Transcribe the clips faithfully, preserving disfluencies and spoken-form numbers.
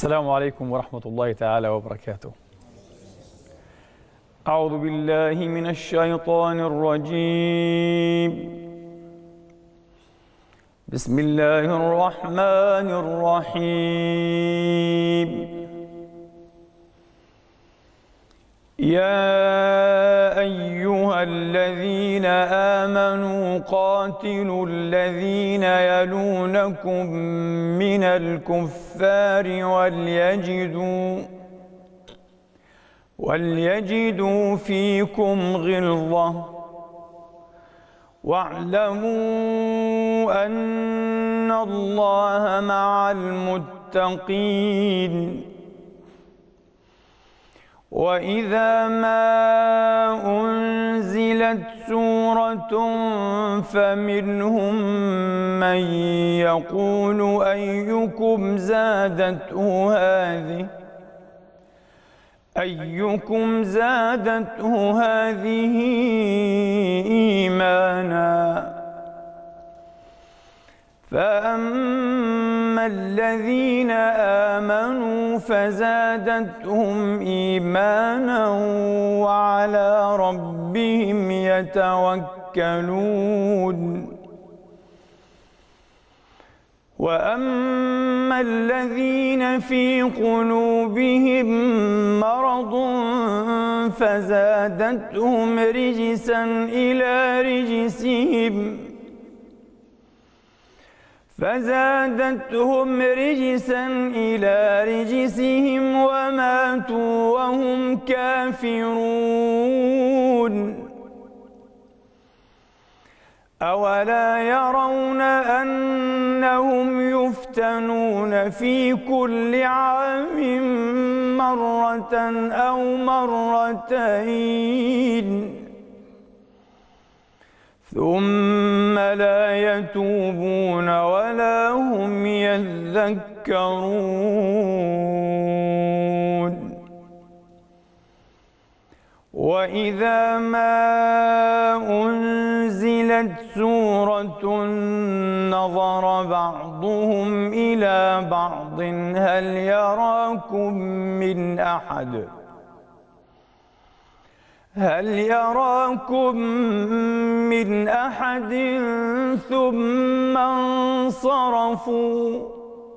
السلام عليكم ورحمة الله تعالى وبركاته. أعوذ بالله من الشيطان الرجيم. بسم الله الرحمن الرحيم. يا أيها الذين آمنوا قاتلوا الذين يلونكم من الكفار وليجدوا وليجدوا فيكم غلظة واعلموا أن الله مع المتقين. وإذا ما أنزلت سورة فمنهم من يقول أيكم زادته هذه أيكم زادته هذه إيمانا فأما الذين آمنوا فزادتهم إيمانا وعلى ربهم يتوكلون. وأما الذين في قلوبهم مرض فزادتهم رجسا إلى رجسهم فزادتهم رجسا إلى رجسهم وماتوا وهم كافرون. أولا يرون أنهم يفتنون في كل عام مرة أو مرتين ثم لا يتوبون ولا هم يذكرون. وإذا ما أنزلت سورة نظر بعضهم إلى بعض هل يراكم من أحد هل يراكم من أحد ثم انصرفوا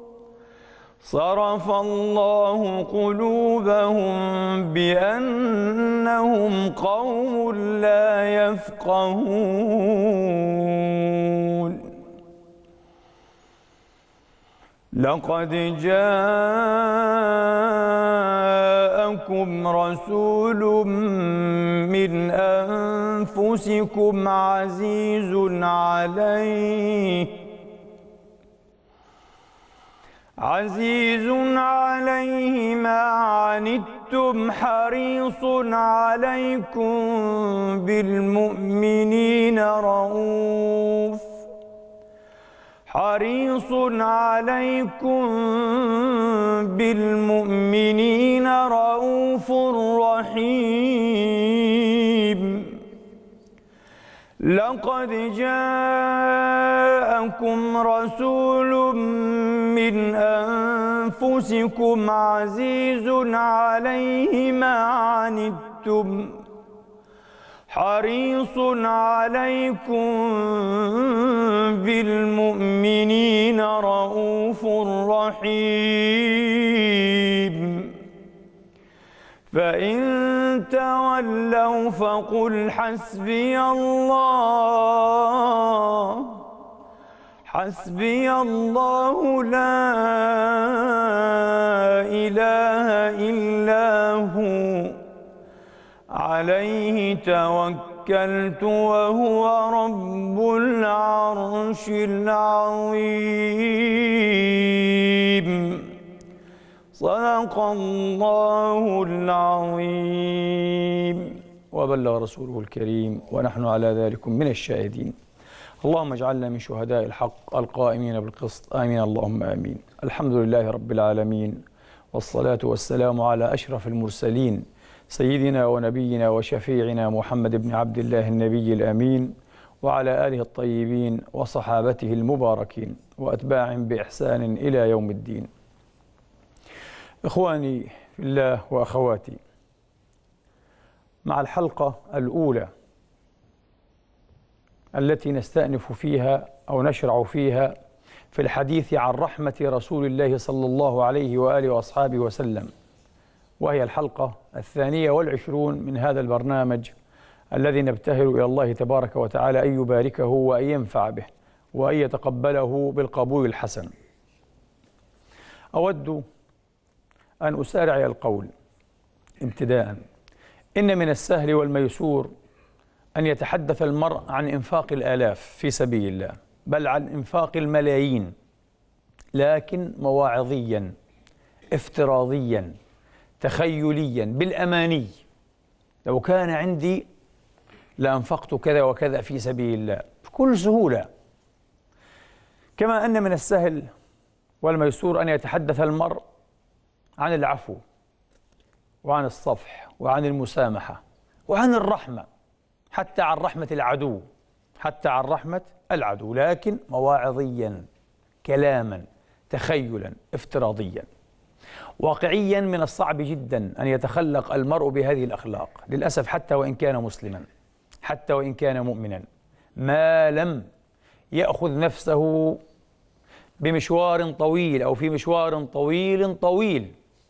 صرف الله قلوبهم بأنهم قوم لا يفقهون. لقد جاءكم رسول من أنفسكم عزيز عليه عزيز عليه ما عنتم حريص عليكم بالمؤمنين رؤوف حريص عليكم بالمؤمنين رؤوف رحيم. لقد جاءكم رسول من أنفسكم عزيز عليه ما عنتم حريص عليكم بالمؤمنين رؤوف رحيم. فإن تولوا فقل حسبي الله حسبي الله لا إله إلا هو عليه توكلت وهو رب العرش العظيم. صدق الله العظيم وبلغ رسوله الكريم ونحن على ذلك من الشاهدين. اللهم اجعلنا من شهداء الحق القائمين بالقسط آمين اللهم آمين. الحمد لله رب العالمين والصلاة والسلام على أشرف المرسلين سيدنا ونبينا وشفيعنا محمد بن عبد الله النبي الأمين وعلى آله الطيبين وصحابته المباركين وأتباعهم بإحسان إلى يوم الدين. إخواني في الله وأخواتي، مع الحلقة الأولى التي نستأنف فيها أو نشرع فيها في الحديث عن رحمة رسول الله صلى الله عليه وآله وأصحابه وسلم، وهي الحلقة الثانية والعشرون من هذا البرنامج الذي نبتهل إلى الله تبارك وتعالى أن يباركه وأن ينفع به وأن يتقبله بالقبول الحسن. أود أن أسارع إلى القول ابتداء: إن من السهل والميسور أن يتحدث المرء عن إنفاق الآلاف في سبيل الله، بل عن إنفاق الملايين، لكن مواعظيا افتراضيا تخيليا بالأماني. لو كان عندي لأنفقت كذا وكذا في سبيل الله بكل سهولة. كما أن من السهل والميسور أن يتحدث المرء عن العفو وعن الصفح وعن المسامحة وعن الرحمة، حتى عن رحمة العدو حتى عن رحمة العدو لكن مواعظيا، كلاما تخيلا افتراضيا. واقعيا من الصعب جدا أن يتخلق المرء بهذه الأخلاق للأسف، حتى وإن كان مسلما، حتى وإن كان مؤمنا، ما لم يأخذ نفسه بمشوار طويل أو في مشوار طويل طويل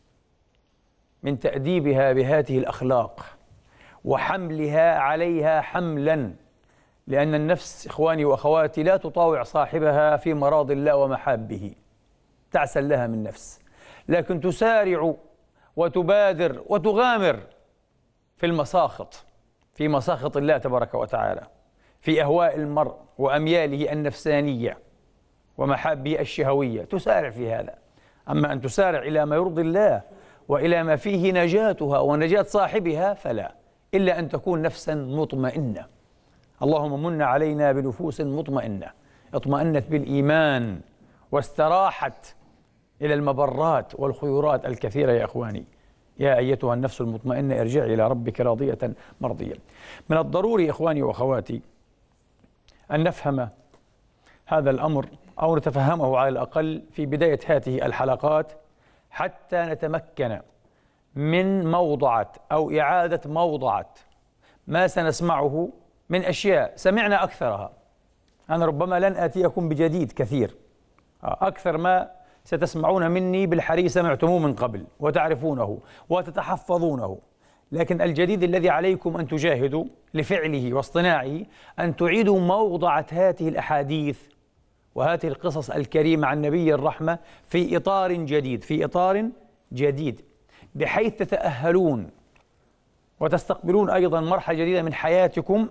من تأديبها بهذه الأخلاق وحملها عليها حملا، لأن النفس إخواني وأخواتي لا تطاوع صاحبها في مراض الله ومحابه، تعسى لها من نفس، لكن تسارع وتبادر وتغامر في المساخط، في مساخط الله تبارك وتعالى، في أهواء المرء وأمياله النفسانية ومحابه الشهوية، تسارع في هذا. أما أن تسارع إلى ما يرضي الله وإلى ما فيه نجاتها ونجاة صاحبها فلا، إلا أن تكون نفسا مطمئنة. اللهم من علينا بنفوس مطمئنة اطمأنت بالإيمان واستراحت إلى المبرات والخيرات الكثيرة. يا إخواني، يا أيتها النفس المطمئنة ارجعي إلى ربك راضية مرضية. من الضروري إخواني وأخواتي أن نفهم هذا الأمر أو نتفهمه على الأقل في بداية هذه الحلقات، حتى نتمكن من موضعة أو إعادة موضعة ما سنسمعه من أشياء سمعنا أكثرها. أنا ربما لن آتيكم بجديد كثير، أكثر ما ستسمعون مني بالحري سمعتموه من قبل وتعرفونه وتتحفظونه، لكن الجديد الذي عليكم أن تجاهدوا لفعله واصطناعه أن تعيدوا موضعة هذه الأحاديث وهذه القصص الكريمة عن نبي الرحمة في إطار جديد، في إطار جديد، بحيث تتأهلون وتستقبلون أيضا مرحلة جديدة من حياتكم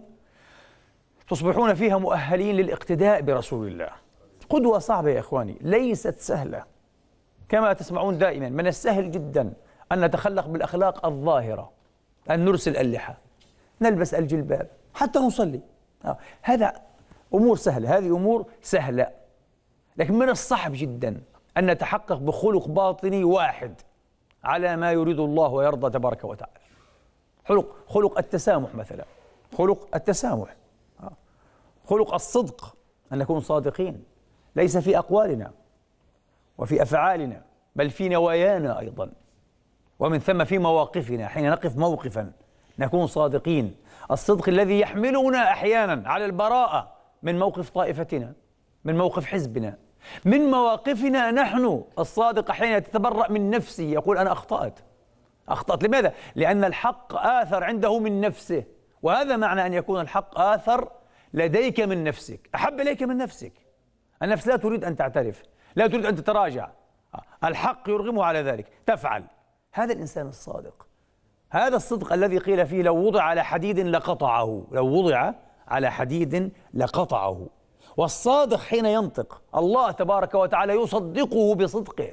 تصبحون فيها مؤهلين للاقتداء برسول الله. قدوة صعبة يا إخواني، ليست سهلة. كما تسمعون دائما من السهل جدا أن نتخلق بالأخلاق الظاهرة، أن نرسل اللحى، نلبس الجلباب، حتى نصلي. آه. هذا أمور سهلة، هذه أمور سهلة. لكن من الصعب جدا أن نتحقق بخلق باطني واحد على ما يريد الله ويرضى تبارك وتعالى. خلق خلق التسامح مثلا، خلق التسامح، آه. خلق الصدق، أن نكون صادقين ليس في أقوالنا وفي أفعالنا بل في نوايانا أيضا، ومن ثم في مواقفنا، حين نقف موقفا نكون صادقين. الصدق الذي يحملنا أحيانا على البراءة من موقف طائفتنا، من موقف حزبنا، من مواقفنا نحن. الصادق حين يتبرأ من نفسه يقول أنا أخطأت أخطأت لماذا؟ لأن الحق آثر عنده من نفسه، وهذا معنى أن يكون الحق آثر لديك من نفسك، أحب إليك من نفسك. النفس لا تريد أن تعترف، لا تريد أن تتراجع، الحق يرغمه على ذلك، تفعل. هذا الإنسان الصادق، هذا الصدق الذي قيل فيه لو وضع على حديد لقطعه، لو وضع على حديد لقطعه. والصادق حين ينطق الله تبارك وتعالى يصدقه بصدقه،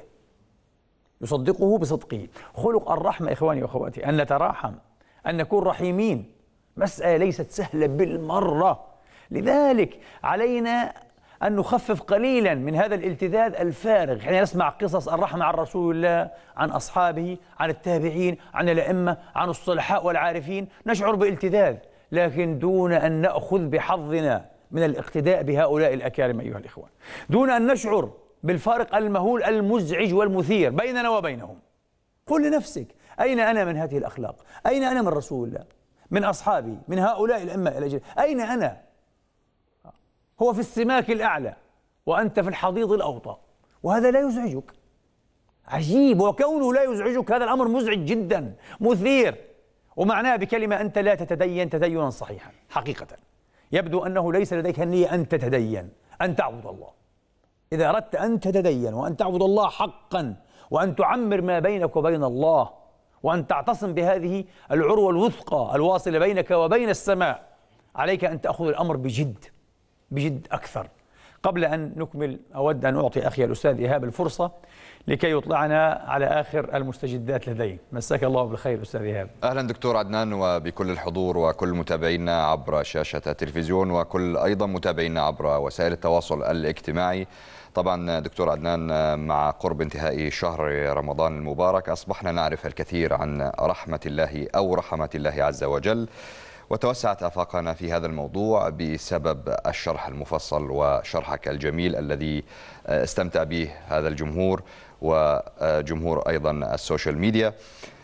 يصدقه بصدقه. خلق الرحمة إخواني وأخواتي أن نتراحم، أن نكون رحيمين، مسألة ليست سهلة بالمرة. لذلك علينا أن نخفف قليلا من هذا الالتذاذ الفارغ حين نسمع قصص الرحمة عن رسول الله، عن أصحابه، عن التابعين، عن الأئمة، عن الصلحاء والعارفين، نشعر بالالتذاذ، لكن دون أن نأخذ بحظنا من الاقتداء بهؤلاء الأكارم أيها الإخوان، دون أن نشعر بالفارق المهول المزعج والمثير بيننا وبينهم. قل لنفسك أين أنا من هذه الأخلاق؟ أين أنا من رسول الله؟ من أصحابي؟ من هؤلاء الأئمة الأجل؟ أين أنا؟ هو في السماك الأعلى وأنت في الحضيض الأوطى، وهذا لا يزعجك. عجيب، وكونه لا يزعجك هذا الأمر مزعج جدا، مثير، ومعناه بكلمة أنت لا تتدين تدينا صحيحا. حقيقة يبدو أنه ليس لديك النية أن تتدين، أن تعبد الله. إذا أردت أن تتدين وأن تعبد الله حقا وأن تعمر ما بينك وبين الله وأن تعتصم بهذه العروة الوثقى الواصلة بينك وبين السماء، عليك أن تأخذ الأمر بجد، بجد أكثر. قبل أن نكمل أود أن أعطي أخي الأستاذ إيهاب الفرصة لكي يطلعنا على آخر المستجدات لديه. مساك الله بالخير أستاذ إيهاب. أهلا دكتور عدنان، وبكل الحضور وكل متابعينا عبر شاشة التلفزيون وكل أيضا متابعينا عبر وسائل التواصل الاجتماعي. طبعا دكتور عدنان، مع قرب انتهاء شهر رمضان المبارك أصبحنا نعرف الكثير عن رحمة الله أو رحمة الله عز وجل، وتوسعت آفاقنا في هذا الموضوع بسبب الشرح المفصل وشرحك الجميل الذي استمتع به هذا الجمهور وجمهور أيضا السوشيال ميديا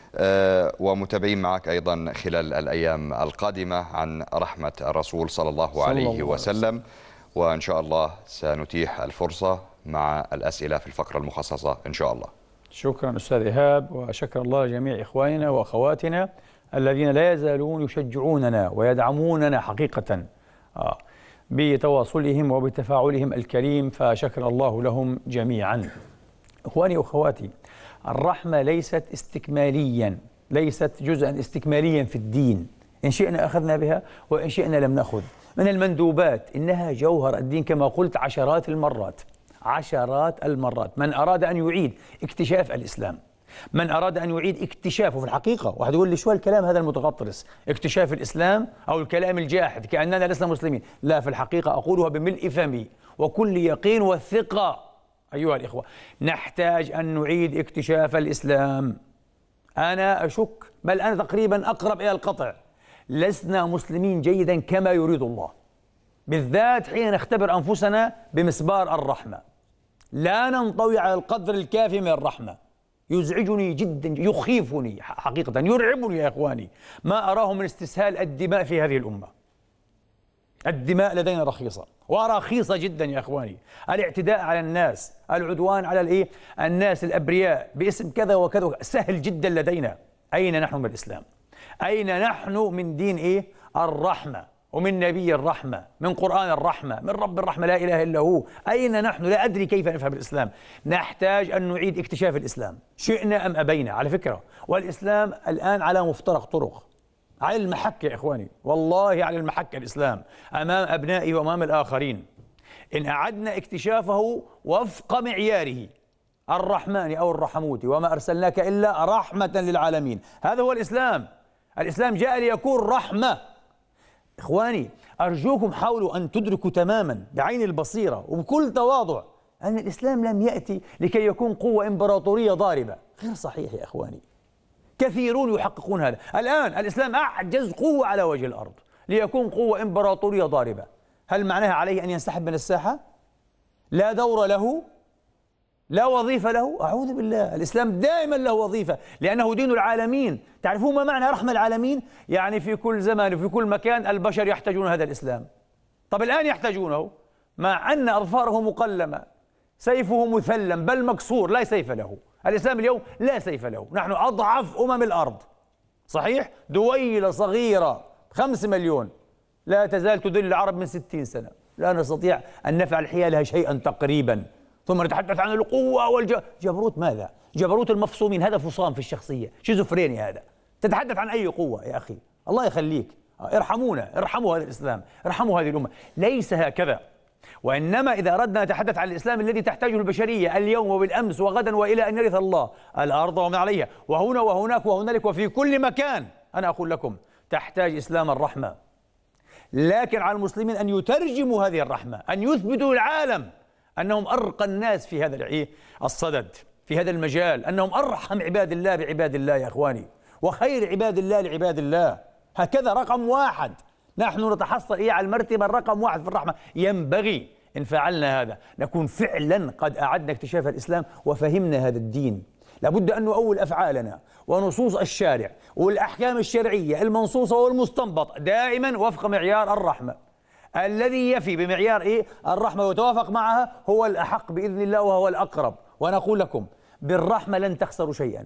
ومتابعين معك أيضا خلال الأيام القادمة عن رحمة الرسول صلى الله عليه وسلم. وإن شاء الله سنتيح الفرصة مع الأسئلة في الفقرة المخصصة إن شاء الله. شكرا أستاذ إيهاب، وشكر الله جميع إخواننا وأخواتنا الذين لا يزالون يشجعوننا ويدعموننا حقيقة آه بتواصلهم وبتفاعلهم الكريم، فشكر الله لهم جميعا. إخواني وأخواتي، الرحمة ليست استكماليا، ليست جزءا استكماليا في الدين، إن شئنا أخذنا بها وإن شئنا لم نأخذ. من المندوبات، إنها جوهر الدين كما قلت عشرات المرات، عشرات المرات. من أراد أن يعيد اكتشاف الإسلام، من أراد أن يعيد اكتشافه في الحقيقة، واحد يقول لي شو الكلام هذا المتغطرس، اكتشاف الإسلام أو الكلام الجاحد كأننا لسنا مسلمين. لا، في الحقيقة أقولها بملء فمي وكل يقين والثقة أيها الإخوة، نحتاج أن نعيد اكتشاف الإسلام. أنا أشك، بل أنا تقريبا أقرب إلى القطع، لسنا مسلمين جيدا كما يريد الله، بالذات حين نختبر أنفسنا بمسبار الرحمة. لا ننطوي على القدر الكافي من الرحمة. يزعجني جدا، يخيفني حقيقة، يرعبني يا إخواني ما أراه من استسهال الدماء في هذه الأمة. الدماء لدينا رخيصة ورخيصة جدا يا إخواني. الاعتداء على الناس، العدوان على الإيه؟ الناس الأبرياء باسم كذا وكذا سهل جدا لدينا. أين نحن من الإسلام؟ أين نحن من دين إيه؟ الرحمة، ومن نبي الرحمة، من قرآن الرحمة، من رب الرحمة لا إله إلا هو. أين نحن؟ لا أدري كيف نفهم الإسلام. نحتاج أن نعيد اكتشاف الإسلام شئنا أم أبينا على فكرة. والإسلام الآن على مفترق طرق، على المحك يا إخواني، والله على المحك الإسلام أمام أبنائه وأمام الآخرين. إن أعدنا اكتشافه وفق معياره الرحمن أو الرحموت، وما أرسلناك إلا رحمة للعالمين، هذا هو الإسلام. الإسلام جاء ليكون رحمة. إخواني أرجوكم حاولوا أن تدركوا تماما بعين البصيرة وبكل تواضع أن الإسلام لم يأتي لكي يكون قوة إمبراطورية ضاربة. غير صحيح يا إخواني، كثيرون يحققون هذا. الآن الإسلام أعجز قوة على وجه الأرض ليكون قوة إمبراطورية ضاربة. هل معناها عليه أن ينسحب من الساحة؟ لا دور له، لا وظيفة له؟ أعوذ بالله، الإسلام دائما له وظيفة لأنه دين العالمين. تعرفون ما معنى رحمة العالمين؟ يعني في كل زمان وفي كل مكان البشر يحتاجون هذا الإسلام. طب الآن يحتاجونه مع أن أظفاره مقلمة، سيفه مثلم بل مكسور، لا سيف له. الإسلام اليوم لا سيف له. نحن أضعف أمم الأرض، صحيح؟ دويلة صغيرة خمس مليون لا تزال تذل العرب من ستين سنة، لا نستطيع أن نفعل حيالها شيئا تقريبا. ثم نتحدث عن القوة والجبروت. ماذا؟ جبروت المفصومين، هذا فصام في الشخصية، شيزوفريني هذا. تتحدث عن أي قوة يا أخي؟ الله يخليك، ارحمونا، ارحموا هذا الإسلام، ارحموا هذه الأمة. ليس هكذا. وإنما إذا أردنا نتحدث عن الإسلام الذي تحتاجه البشرية اليوم وبالأمس وغدا وإلى أن يرث الله الأرض ومن عليها، وهنا وهناك وهنالك وفي كل مكان، أنا أقول لكم تحتاج إسلام الرحمة. لكن على المسلمين أن يترجموا هذه الرحمة، أن يثبتوا للعالم أنهم أرقى الناس في هذا الصدد، في هذا المجال، أنهم أرحم عباد الله بعباد الله يا إخواني، وخير عباد الله لعباد الله. هكذا رقم واحد، نحن نتحصل إيه على المرتبة الرقم واحد في الرحمة. ينبغي إن فعلنا هذا نكون فعلا قد أعدنا اكتشاف الإسلام وفهمنا هذا الدين. لابد أن نؤول أفعالنا ونصوص الشارع والأحكام الشرعية المنصوصة والمستنبط دائما وفق معيار الرحمة. الذي يفي بمعيار إيه؟ الرحمة ويتوافق معها هو الأحق بإذن الله وهو الأقرب. وأنا أقول لكم بالرحمة لن تخسروا شيئا،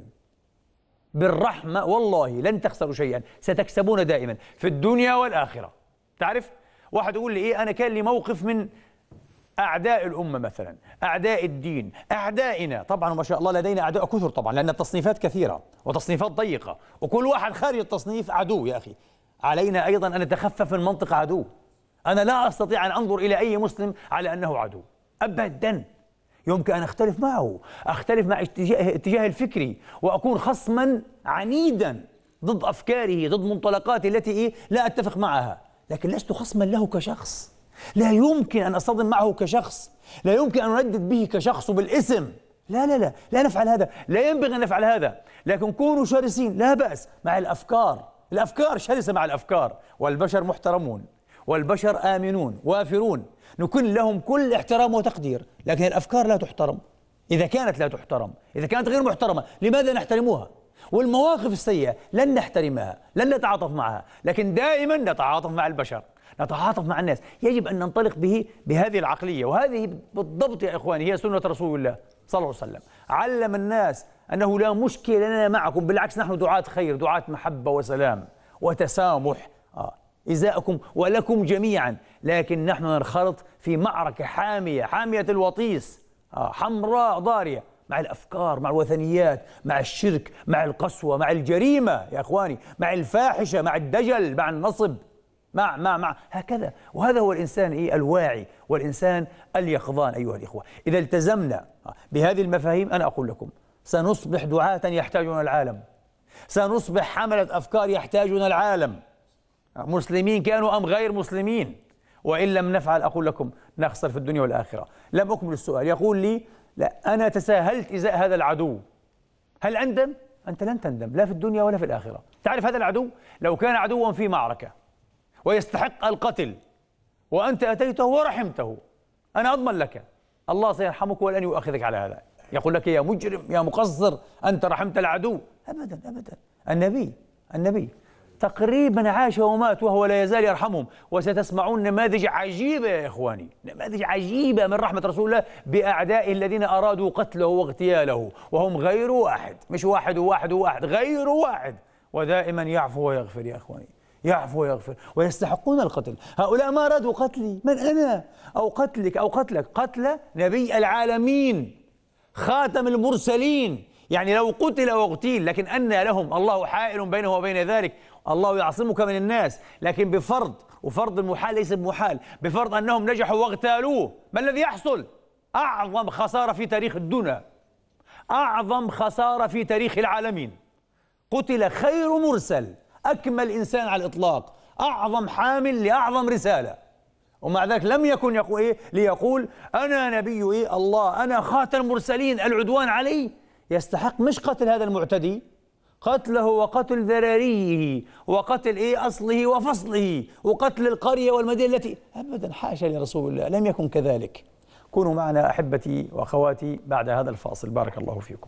بالرحمة والله لن تخسروا شيئا، ستكسبون دائما في الدنيا والآخرة. تعرف واحد يقول لي إيه، أنا كان لي موقف من أعداء الأمة مثلا، أعداء الدين، أعدائنا، طبعا ما شاء الله لدينا أعداء كثر طبعا لأن التصنيفات كثيرة وتصنيفات ضيقة وكل واحد خارج التصنيف عدو. يا أخي علينا أيضا أن نتخفف من منطق عدو. أنا لا أستطيع أن أنظر إلى أي مسلم على أنه عدو أبدا. يمكن أن أختلف معه، أختلف مع اتجاه اتجاه الفكري وأكون خصما عنيدا ضد أفكاره، ضد منطلقاته التي إيه لا أتفق معها، لكن لست خصما له كشخص. لا يمكن أن أصطدم معه كشخص، لا يمكن أن أندد به كشخص بالاسم. لا لا لا لا نفعل هذا، لا ينبغي أن نفعل هذا، لكن كونوا شرسين لا بأس مع الأفكار. الأفكار شرسة مع الأفكار، والبشر محترمون والبشر آمنون وافرون، نكن لهم كل احترام وتقدير، لكن الأفكار لا تحترم. إذا كانت لا تحترم، إذا كانت غير محترمة، لماذا نحترموها؟ والمواقف السيئة لن نحترمها، لن نتعاطف معها، لكن دائما نتعاطف مع البشر، نتعاطف مع الناس. يجب أن ننطلق به بهذه العقلية، وهذه بالضبط يا إخواني هي سنة رسول الله صلى الله عليه وسلم. علم الناس أنه لا مشكلة لنا معكم، بالعكس نحن دعاة خير، دعاة محبة وسلام وتسامح آه. إزاءكم ولكم جميعا، لكن نحن ننخرط في معركة حامية، حامية الوطيس آه. حمراء ضارية مع الأفكار، مع الوثنيات، مع الشرك، مع القسوة، مع الجريمة يا إخواني، مع الفاحشة، مع الدجل، مع النصب، مع مع مع هكذا. وهذا هو الإنسان إيه الواعي والإنسان اليقظان أيها الإخوة. إذا التزمنا بهذه المفاهيم أنا أقول لكم سنصبح دعاة يحتاجون العالم، سنصبح حملة أفكار يحتاجون العالم، مسلمين كانوا أم غير مسلمين. وإن لم نفعل أقول لكم نخسر في الدنيا والآخرة. لم أكمل السؤال. يقول لي لا أنا تساهلت إزاء هذا العدو، هل أندم؟ أنت لن تندم لا في الدنيا ولا في الآخرة. تعرف هذا العدو لو كان عدوا في معركة ويستحق القتل وأنت أتيته ورحمته، أنا أضمن لك الله سيرحمك ولن يؤاخذك على هذا. يقول لك يا مجرم يا مقصر أنت رحمت العدو، أبدا أبدا. النبي النبي تقريبا عاش ومات وهو لا يزال يرحمهم. وستسمعون نماذج عجيبة يا إخواني، نماذج عجيبة من رحمة رسول الله بأعدائه الذين أرادوا قتله واغتياله، وهم غير واحد، مش واحد وواحد وواحد، غير واحد، ودائما يعفو ويغفر يا إخواني، يعفو ويغفر، ويستحقون القتل. هؤلاء ما أرادوا قتلي، من أنا أو قتلك أو قتلك، قتل نبي العالمين خاتم المرسلين. يعني لو قتل واغتيل، لكن أن لهم الله حائل بينه وبين ذلك، الله يعصمك من الناس، لكن بفرض، وفرض المحال ليس بمحال، بفرض أنهم نجحوا واغتالوه، ما الذي يحصل؟ أعظم خسارة في تاريخ الدنيا، أعظم خسارة في تاريخ العالمين. قتل خير مرسل، أكمل إنسان على الإطلاق، أعظم حامل لأعظم رسالة، ومع ذلك لم يكن يقول إيه ليقول أنا نبي إيه الله، أنا خاتم المرسلين، العدوان علي يستحق مش قتل هذا المعتدي، قتله وقتل ذراريه وقتل إيه أصله وفصله وقتل القرية والمدينة التي أبدا، حاشا لرسول الله، لم يكن كذلك. كونوا معنا أحبتي وأخواتي بعد هذا الفاصل، بارك الله فيكم.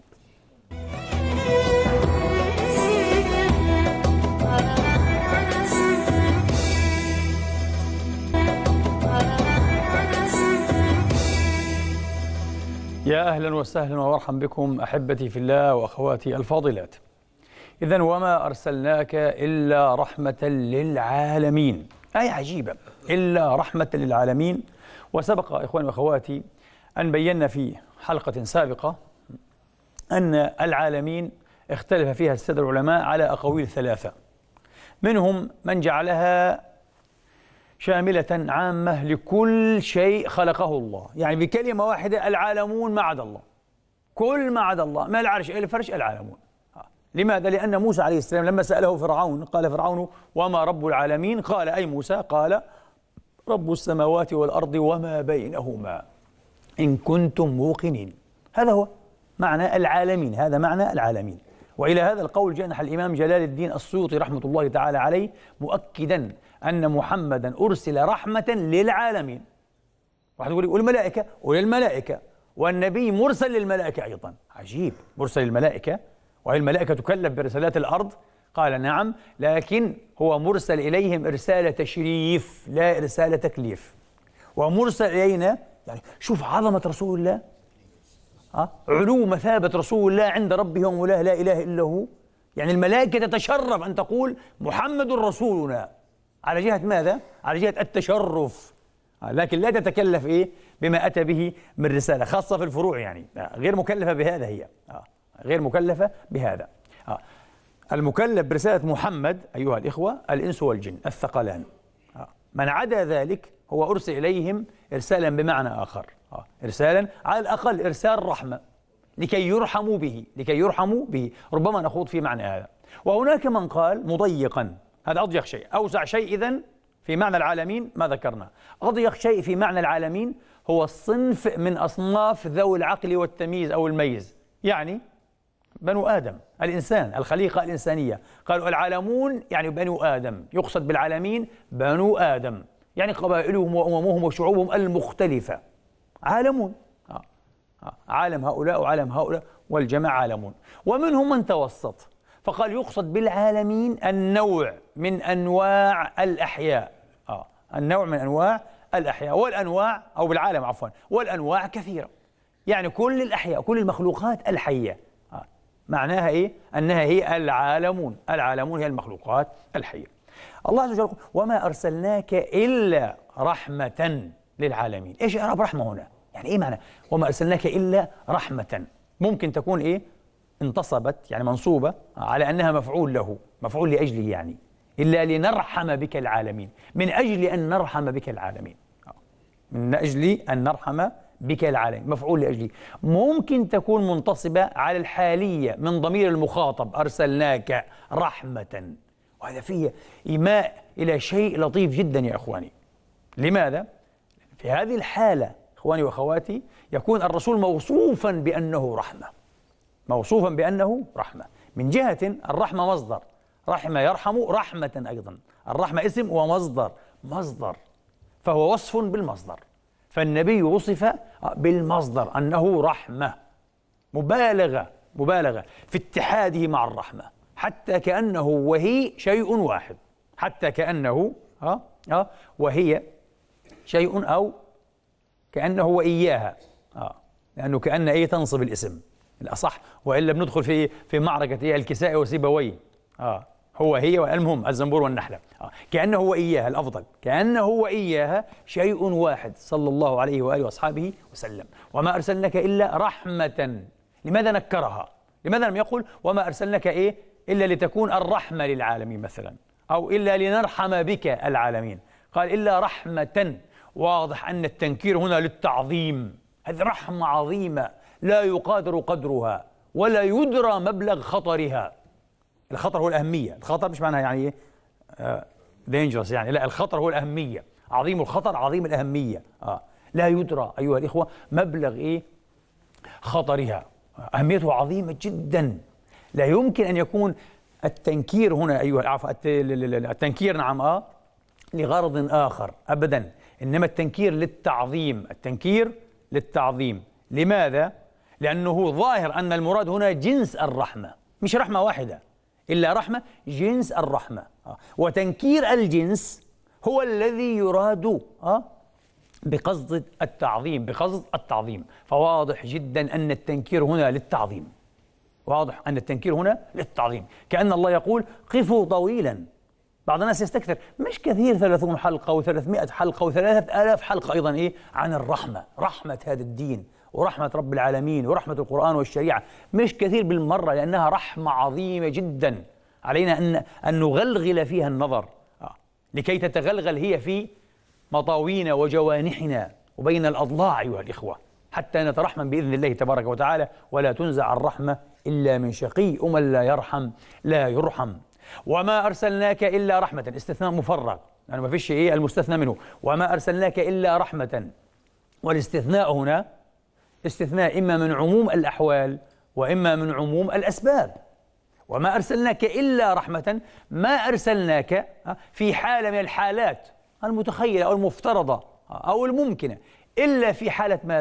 يا أهلا وسهلا ومرحبا بكم أحبتي في الله وأخواتي الفاضلات. إذن وما أرسلناك إلا رحمة للعالمين، آية عجيبة، إلا رحمة للعالمين. وسبق إخواني وأخواتي أن بينا في حلقة سابقة أن العالمين اختلف فيها السادة العلماء على أقاويل ثلاثة، منهم من جعلها شاملة عامة لكل شيء خلقه الله، يعني بكلمة واحدة العالمون ما عدا الله، كل ما عدا الله، ما العرش إلا الفرش العالمون. لماذا؟ لأن موسى عليه السلام لما سأله فرعون قال فرعون وما رب العالمين؟ قال أي موسى؟ قال رب السماوات والأرض وما بينهما إن كنتم موقنين. هذا هو معنى العالمين، هذا معنى العالمين. وإلى هذا القول جنح الإمام جلال الدين السيوطي رحمة الله تعالى عليه مؤكدا أن محمدا أرسل رحمة للعالمين. واحد يقول والملائكة، وللملائكة والنبي مرسل للملائكة أيضا. عجيب، مرسل للملائكة، وهي الملائكة تكلف برسالات الأرض؟ قال نعم، لكن هو مرسل إليهم إرسال تشريف لا إرسال تكليف. ومرسل إلينا، يعني شوف عظمة رسول الله، أه؟ علو مثابة رسول الله عند ربه ومولاه لا إله إلا هو. يعني الملائكة تتشرف أن تقول محمد رسولنا، على جهة ماذا؟ على جهة التشرف، لكن لا تتكلف إيه بما أتى به من رسالة، خاصة في الفروع، يعني غير مكلفة بهذا، هي غير مكلفة بهذا. المكلف برسالة محمد أيها الإخوة الإنس والجن الثقلان، من عدا ذلك هو أرسل إليهم إرسالا بمعنى آخر، إرسالا على الأقل إرسال رحمة لكي يرحموا به، لكي يرحموا به. ربما نخوض في معنى هذا. وهناك من قال مضيقا، هذا أضيق شيء. أوسع شيء إذن في معنى العالمين ما ذكرنا. أضيق شيء في معنى العالمين هو الصنف من أصناف ذوي العقل والتمييز أو الميز، يعني بنو آدم، الإنسان، الخليقة الإنسانية. قالوا العالمون يعني بنو آدم، يقصد بالعالمين بنو آدم، يعني قبائلهم وأممهم وشعوبهم المختلفة عالمون. آه. آه. عالم هؤلاء وعالم هؤلاء والجماعة عالمون. ومنهم من توسط فقال يقصد بالعالمين النوع من أنواع الأحياء، آه. النوع من أنواع الأحياء، والأنواع أو بالعالم عفوا، والأنواع كثيرة، يعني كل الأحياء، كل المخلوقات الحية. آه. معناها إيه؟ أنها هي العالمون، العالمون هي المخلوقات الحية. الله عز وجل يقول وما أرسلناك إلا رحمة للعالمين. إيش إعراب رحمة هنا؟ يعني إيه معنى وما أرسلناك إلا رحمة؟ ممكن تكون إيه؟ انتصبت يعني منصوبة على أنها مفعول له، مفعول لأجله، يعني إلا لنرحم بك العالمين، من أجل أن نرحم بك العالمين، من أجل أن نرحم بك العالمين، مفعول لأجله. ممكن تكون منتصبة على الحالية من ضمير المخاطب أرسلناك رحمة، وهذا فيه إيماء إلى شيء لطيف جدا يا إخواني. لماذا؟ في هذه الحالة إخواني وأخواتي يكون الرسول موصوفا بأنه رحمة، موصوفا بأنه رحمة. من جهة الرحمة مصدر، رحمة يرحم رحمة أيضا، الرحمة اسم ومصدر، مصدر، فهو وصف بالمصدر. فالنبي وصف بالمصدر أنه رحمة، مبالغة مبالغة في اتحاده مع الرحمة، حتى كأنه وهي شيء واحد، حتى كأنه ها ها وهي شيء أو كأنه وإياها، آه لأنه كأن إيه تنصب الاسم الأصح، وإلا بندخل في في معركة إيه الكساء وسيبويه، آه هو هي والمهم الزنبور والنحلة، آه كأنه وإياها الأفضل، كأنه وإياها شيء واحد صلى الله عليه وآله وأصحابه وسلم. وما أرسلناك إلا رحمة، لماذا نكرها؟ لماذا لم يقل وما أرسلناك إيه إلا لتكون الرحمة للعالمين مثلا، أو إلا لنرحم بك العالمين؟ قال إلا رحمة. واضح أن التنكير هنا للتعظيم، هذه رحمة عظيمة لا يقادر قدرها ولا يدرى مبلغ خطرها. الخطر هو الأهمية، الخطر مش معناها يعني إيه آه dangerous يعني، لا، الخطر هو الأهمية، عظيم الخطر عظيم الأهمية، آه لا يدرى أيها الإخوة مبلغ إيه خطرها، أهميته عظيمة جدا. لا يمكن أن يكون التنكير هنا أيها العفو التنكير نعم آه لغرض آخر أبدا، إنما التنكير للتعظيم، التنكير للتعظيم. لماذا؟ لأنه ظاهر أن المراد هنا جنس الرحمة، مش رحمة واحدة إلا رحمة، جنس الرحمة، آه. وتنكير الجنس هو الذي يراد آه بقصد التعظيم، بقصد التعظيم. فواضح جدا أن التنكير هنا للتعظيم، واضح أن التنكير هنا للتعظيم، كأن الله يقول قفوا طويلا. بعض الناس يستكثر، مش كثير ثلاثون حلقة وثلاثمائة حلقة وثلاثة آلاف حلقة أيضا إيه عن الرحمة، رحمة هذا الدين ورحمة رب العالمين ورحمة القرآن والشريعة، مش كثير بالمرة، لأنها رحمة عظيمة جدا علينا أن أن نغلغل فيها النظر، آه. لكي تتغلغل هي في مطاوينا وجوانحنا وبين الأضلاع أيها الإخوة، حتى نترحم بإذن الله تبارك وتعالى، ولا تنزع الرحمة إلا من شقي، ومن لا يرحم لا يرحم. وما أرسلناك إلا رحمة، استثناء مفرغ يعني ما فيش إيه المستثنى منه، وما أرسلناك إلا رحمة. والاستثناء هنا استثناء إما من عموم الأحوال وإما من عموم الأسباب. وما أرسلناك إلا رحمة، ما أرسلناك في حالة من الحالات المتخيلة أو المفترضة أو الممكنة، إلا في حالة ماذا؟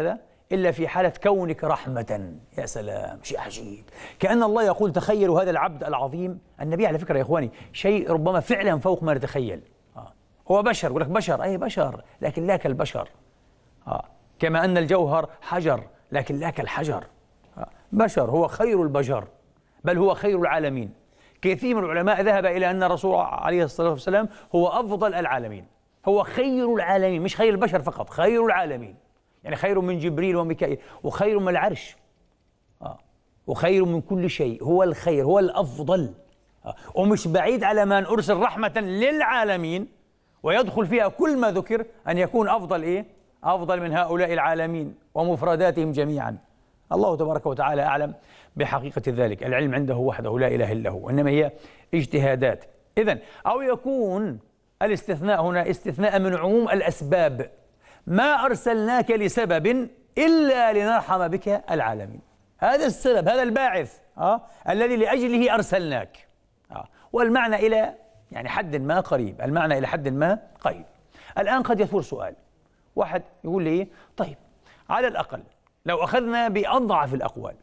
إلا في حالة كونك رحمة. يا سلام، شيء عجيب. كأن الله يقول تخيلوا هذا العبد العظيم. النبي على فكرة يا إخواني شيء ربما فعلا فوق ما نتخيل. آه. هو بشر، يقول لك بشر، أي بشر، لكن لا كالبشر. آه. كما أن الجوهر حجر لكن لا كالحجر. آه. بشر، هو خير البشر، بل هو خير العالمين. كثير من العلماء ذهب إلى أن الرسول عليه الصلاة والسلام هو أفضل العالمين، هو خير العالمين، مش خير البشر فقط، خير العالمين. يعني خير من جبريل وميكائيل، وخير من العرش، آه. وخير من كل شيء، هو الخير، هو الأفضل. آه. ومش بعيد على من أرسل رحمة للعالمين ويدخل فيها كل ما ذكر أن يكون أفضل إيه؟ أفضل من هؤلاء العالمين ومفرداتهم جميعا. الله تبارك وتعالى أعلم بحقيقة ذلك. العلم عنده وحده لا إله إلا هو، إنما هي اجتهادات. إذن أو يكون الاستثناء هنا استثناء من عموم الأسباب، ما أرسلناك لسبب إلا لنرحم بك العالمين. هذا السبب، هذا الباعث آه؟ الذي لأجله أرسلناك. آه؟ والمعنى إلى يعني حد ما قريب، المعنى إلى حد ما قريب. الآن قد يثور سؤال، واحد يقول لي طيب على الأقل لو أخذنا بأضعف الأقوال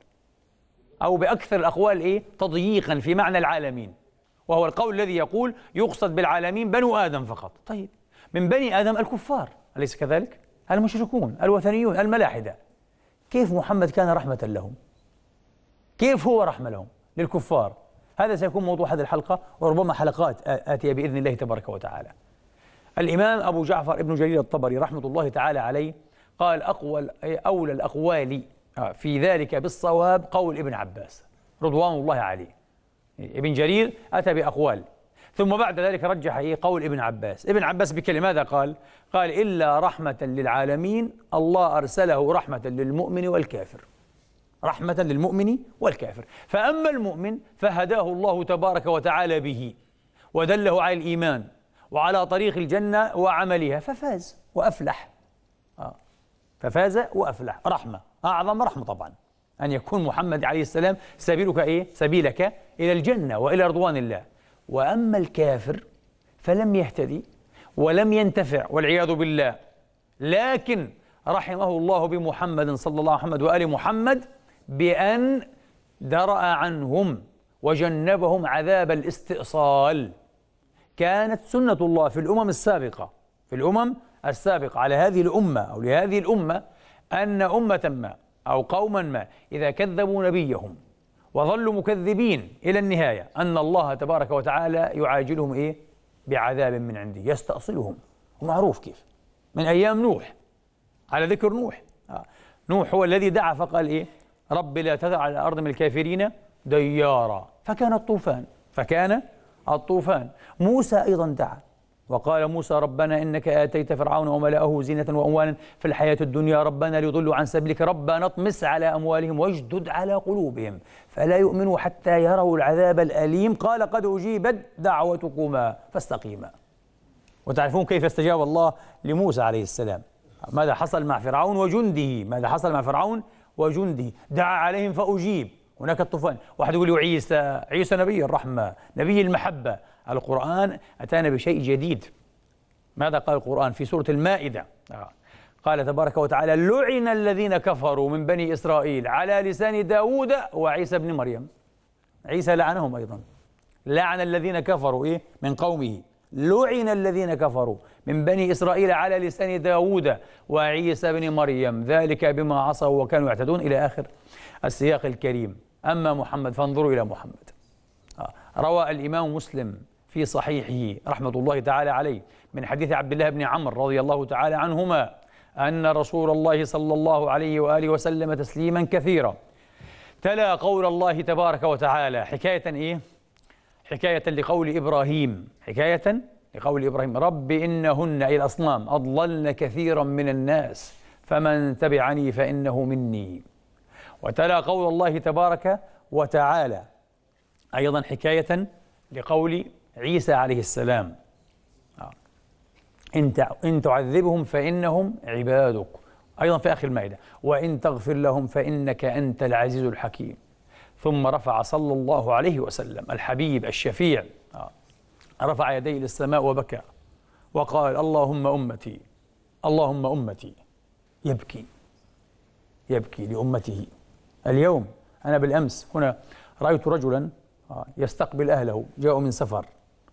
أو بأكثر الأقوال إيه تضييقا في معنى العالمين، وهو القول الذي يقول يقصد بالعالمين بنو آدم فقط. طيب من بني آدم الكفار، أليس كذلك؟ المشركون، الوثنيون، الملاحدة. كيف محمد كان رحمة لهم؟ كيف هو رحمة لهم للكفار؟ هذا سيكون موضوع هذه الحلقة وربما حلقات آتية بإذن الله تبارك وتعالى. الإمام أبو جعفر ابن جرير الطبري رحمة الله تعالى عليه قال أقوى أولى الأقوال في ذلك بالصواب قول ابن عباس رضوان الله عليه. ابن جرير أتى بأقوال ثم بعد ذلك رجح إيه قول ابن عباس. ابن عباس بكلمة ماذا قال؟ قال إلا رحمة للعالمين الله أرسله رحمة للمؤمن والكافر، رحمة للمؤمن والكافر. فأما المؤمن فهداه الله تبارك وتعالى به ودله على الإيمان وعلى طريق الجنة وعملها ففاز وأفلح. آه. ففاز وأفلح، رحمة، أعظم رحمة طبعا أن يكون محمد عليه السلام سبيلك إيه؟ سبيلك إلى الجنة وإلى رضوان الله. وأما الكافر فلم يهتدي ولم ينتفع والعياذ بالله، لكن رحمه الله بمحمد صلى الله عليه وسلم وآل محمد بأن درأ عنهم وجنبهم عذاب الاستئصال. كانت سنة الله في الأمم السابقة في الأمم السابقة على هذه الأمة أو لهذه الأمة أن أمة ما أو قوما ما إذا كذبوا نبيهم وظلوا مكذبين إلى النهاية أن الله تبارك وتعالى يعاجلهم إيه؟ بعذاب من عنده يستأصلهم. ومعروف كيف من أيام نوح، على ذكر نوح. آه. نوح هو الذي دعا فقال إيه؟ رب لا تذر على الأرض من الكافرين ديارا، فكان الطوفان فكان الطوفان. موسى أيضا دعا وقال موسى ربنا إنك آتيت فرعون وملأه زينة وأموالا في الحياة الدنيا ربنا ليضلوا عن سبيلك ربنا اطمس على أموالهم واشدد على قلوبهم فلا يؤمنوا حتى يروا العذاب الأليم قال قد أجيبت دعوتكما فاستقيما. وتعرفون كيف استجاب الله لموسى عليه السلام، ماذا حصل مع فرعون وجنده، ماذا حصل مع فرعون وجنده، دعا عليهم فأجيب. هناك الطوفان. واحد يقول له عيسى عيسى نبي الرحمة نبي المحبة. القرآن أتانا بشيء جديد. ماذا قال القرآن في سورة المائدة؟ قال تبارك وتعالى لعن الذين كفروا من بني إسرائيل على لسان داود وعيسى بن مريم. عيسى لعنهم أيضا، لعن الذين كفروا إيه؟ من قومه. لعن الذين كفروا من بني إسرائيل على لسان داود وعيسى بن مريم ذلك بما عصوا وكانوا يعتدون إلى آخر السياق الكريم. أما محمد فانظروا إلى محمد. روى الإمام مسلم في صحيحه رحمة الله تعالى عليه من حديث عبد الله بن عمرو رضي الله تعالى عنهما أن رسول الله صلى الله عليه وآله وسلم تسليما كثيرا تلا قول الله تبارك وتعالى حكاية إيه؟ حكاية لقول إبراهيم حكاية لقول إبراهيم رب إنهن أي الأصنام أضللن كثيرا من الناس فمن تبعني فإنه مني. وتلا قول الله تبارك وتعالى أيضا حكاية لقول عيسى عليه السلام إن تعذبهم فإنهم عبادك، أيضا في آخر المائدة وإن تغفر لهم فإنك أنت العزيز الحكيم. ثم رفع صلى الله عليه وسلم الحبيب الشفيع رفع يديه للسماء وبكى وقال اللهم أمتي اللهم أمتي، يبكي يبكي لأمته. اليوم أنا بالأمس هنا رأيت رجلا يستقبل أهله، جاءوا من سفر،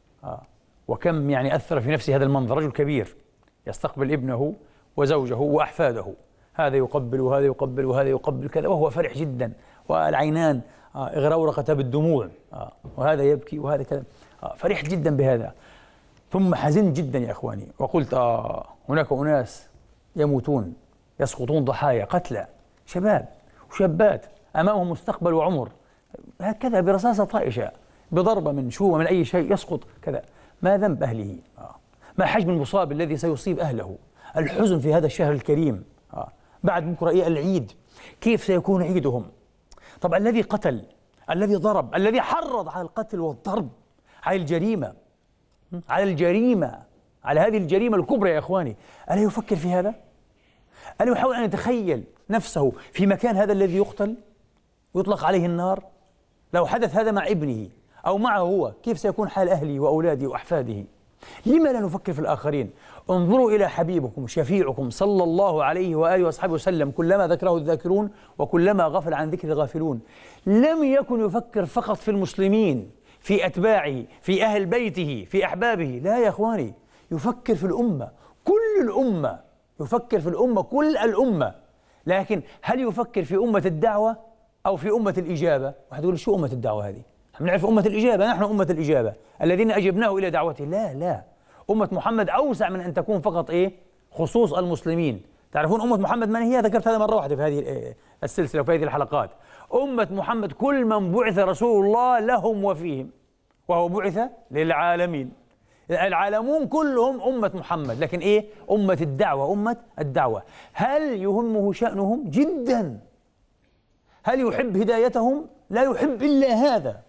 وكم يعني أثر في نفسي هذا المنظر. رجل كبير يستقبل ابنه وزوجه وأحفاده، هذا يقبل وهذا يقبل وهذا يقبل كذا، وهو فرح جدا، والعينان اغرورقتا بالدموع، وهذا يبكي وهذا كذا، فرح جدا بهذا. ثم حزنت جدا يا إخواني، وقلت آه هناك أناس يموتون، يسقطون ضحايا، قتلى، شباب وشابات أمامهم مستقبل وعمر، هكذا برصاصة طائشة، بضربة من شومة من أي شيء يسقط كذا. ما ذنب أهله؟ آه. ما حجم المصاب الذي سيصيب أهله؟ الحزن في هذا الشهر الكريم، آه. بعد بكرة إيه العيد، كيف سيكون عيدهم؟ طبعا الذي قتل، الذي ضرب، الذي حرض على القتل والضرب، على الجريمة، على الجريمة، على هذه الجريمة الكبرى يا إخواني، ألا يفكر في هذا؟ ألا يحاول أن يتخيل نفسه في مكان هذا الذي يقتل ويطلق عليه النار؟ لو حدث هذا مع ابنه أو معه هو، كيف سيكون حال أهله وأولاده وأحفاده؟ لما لا نفكر في الآخرين؟ انظروا إلى حبيبكم شفيعكم صلى الله عليه وآله وأصحابه وسلم، كلما ذكره الذاكرون وكلما غفل عن ذكر الغافلون. لم يكن يفكر فقط في المسلمين، في أتباعه، في أهل بيته، في أحبابه، لا يا إخواني، يفكر في الأمة، كل الأمة، يفكر في الأمة، كل الأمة. لكن هل يفكر في أمة الدعوة أو في أمة الإجابة؟ واحد يقول شو أمة الدعوة هذه؟ نعرف أمة الإجابة، نحن أمة الإجابة الذين أجبناه إلى دعوته. لا لا، أمة محمد أوسع من أن تكون فقط إيه؟ خصوص المسلمين. تعرفون أمة محمد من هي؟ ذكرت هذا مرة واحدة في هذه السلسلة وفي هذه الحلقات. أمة محمد كل من بعث رسول الله لهم وفيهم، وهو بعث للعالمين. العالمون كلهم أمة محمد، لكن إيه؟ أمة الدعوة، أمة الدعوة. هل يهمه شأنهم؟ جدا. هل يحب هدايتهم؟ لا يحب إلا هذا،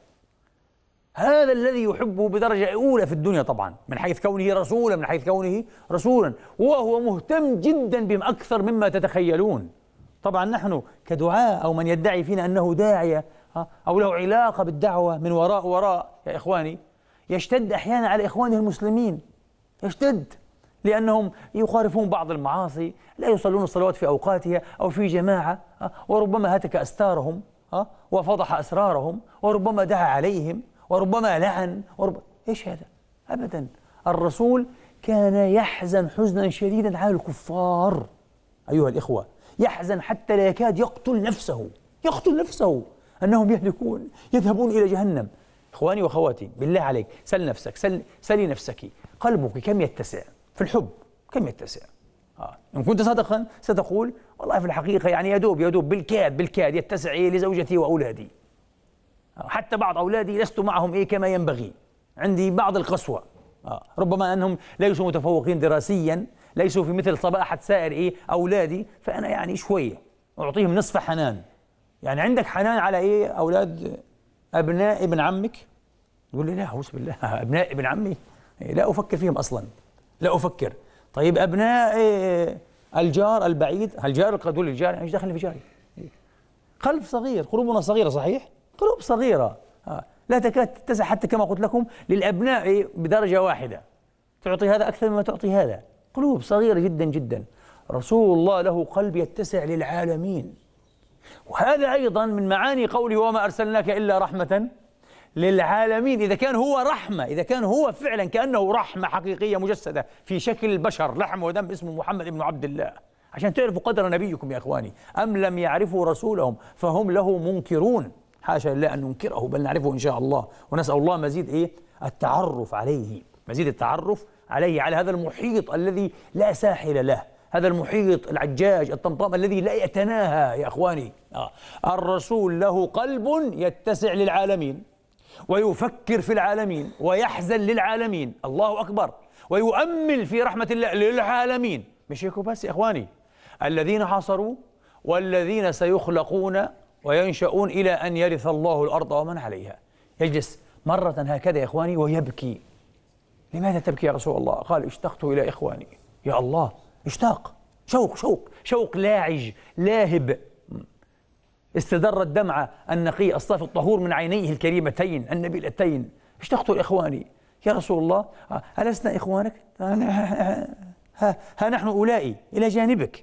هذا الذي يحبه بدرجة أولى في الدنيا طبعا، من حيث كونه رسولا، من حيث كونه رسولا، وهو مهتم جدا بهم أكثر مما تتخيلون. طبعا نحن كدعاء أو من يدعي فينا أنه داعية أو له علاقة بالدعوة من وراء وراء يا إخواني، يشتد أحيانا على إخوانه المسلمين، يشتد لأنهم يخالفون بعض المعاصي، لا يصلون الصلوات في أوقاتها أو في جماعة، وربما هتك أستارهم وفضح أسرارهم، وربما دعا عليهم، وربما لعن، وربما إيش هذا؟ أبدا. الرسول كان يحزن حزنا شديدا على الكفار أيها الإخوة، يحزن حتى لا يكاد يقتل نفسه، يقتل نفسه أنهم يهلكون، يذهبون إلى جهنم. إخواني وأخواتي بالله عليك، سل نفسك، سل سلي نفسك، قلبك كم يتسع في الحب؟ كم يتسع؟ آه. إن كنت صادقا ستقول والله في الحقيقة يعني يدوب يدوب بالكاد بالكاد يتسع إيه لزوجتي وأولادي، آه. حتى بعض أولادي لست معهم إيه كما ينبغي، عندي بعض القسوة، آه. ربما أنهم ليسوا متفوقين دراسيا، ليسوا في مثل صباحة سائر إيه أولادي، فأنا يعني شوية أعطيهم نصف حنان. يعني عندك حنان على إيه أولاد أبناء ابن عمك؟ يقول لي لا أعوذ بالله، أبناء ابن عمي لا أفكر فيهم أصلا، لا أفكر. طيب أبناء الجار البعيد، الجار القدول للجار، يعني ايش دخلني في جاري؟ قلب صغير، قلوبنا صغيرة صحيح؟ قلوب صغيرة لا تكاد تتسع حتى كما قلت لكم للأبناء بدرجة واحدة، تعطي هذا أكثر مما تعطي هذا، قلوب صغيرة جدا جدا. رسول الله له قلب يتسع للعالمين، وهذا أيضا من معاني قوله وما أرسلناك إلا رحمة للعالمين. إذا كان هو رحمة، إذا كان هو فعلا كأنه رحمة حقيقية مجسدة في شكل البشر، لحم ودم، اسمه محمد بن عبد الله، عشان تعرفوا قدر نبيكم يا إخواني. أم لم يعرفوا رسولهم فهم له منكرون، حاشا لله أن ننكره بل نعرفه إن شاء الله، ونسأل الله مزيد إيه التعرف عليه، مزيد التعرف عليه، على هذا المحيط الذي لا ساحل له، هذا المحيط العجاج الطمطام الذي لا يتناهى يا إخواني. آه. الرسول له قلب يتسع للعالمين، ويفكر في العالمين، ويحزن للعالمين، الله أكبر، ويؤمل في رحمة الله للعالمين. مش هيك بس يا إخواني، الذين حصروا والذين سيخلقون وينشؤون إلى أن يرث الله الأرض ومن عليها. يجلس مرة هكذا يا إخواني ويبكي. لماذا تبكي يا رسول الله؟ قال اشتقت إلى إخواني. يا الله، اشتاق، شوق شوق شوق لاعج لاهب، استدر الدمعة النقي الصافي الطهور من عينيه الكريمتين النبيلتين. اشتقت لإخواني يا رسول الله، ألسنا إخوانك؟ ها, ها نحن أولئي إلى جانبك،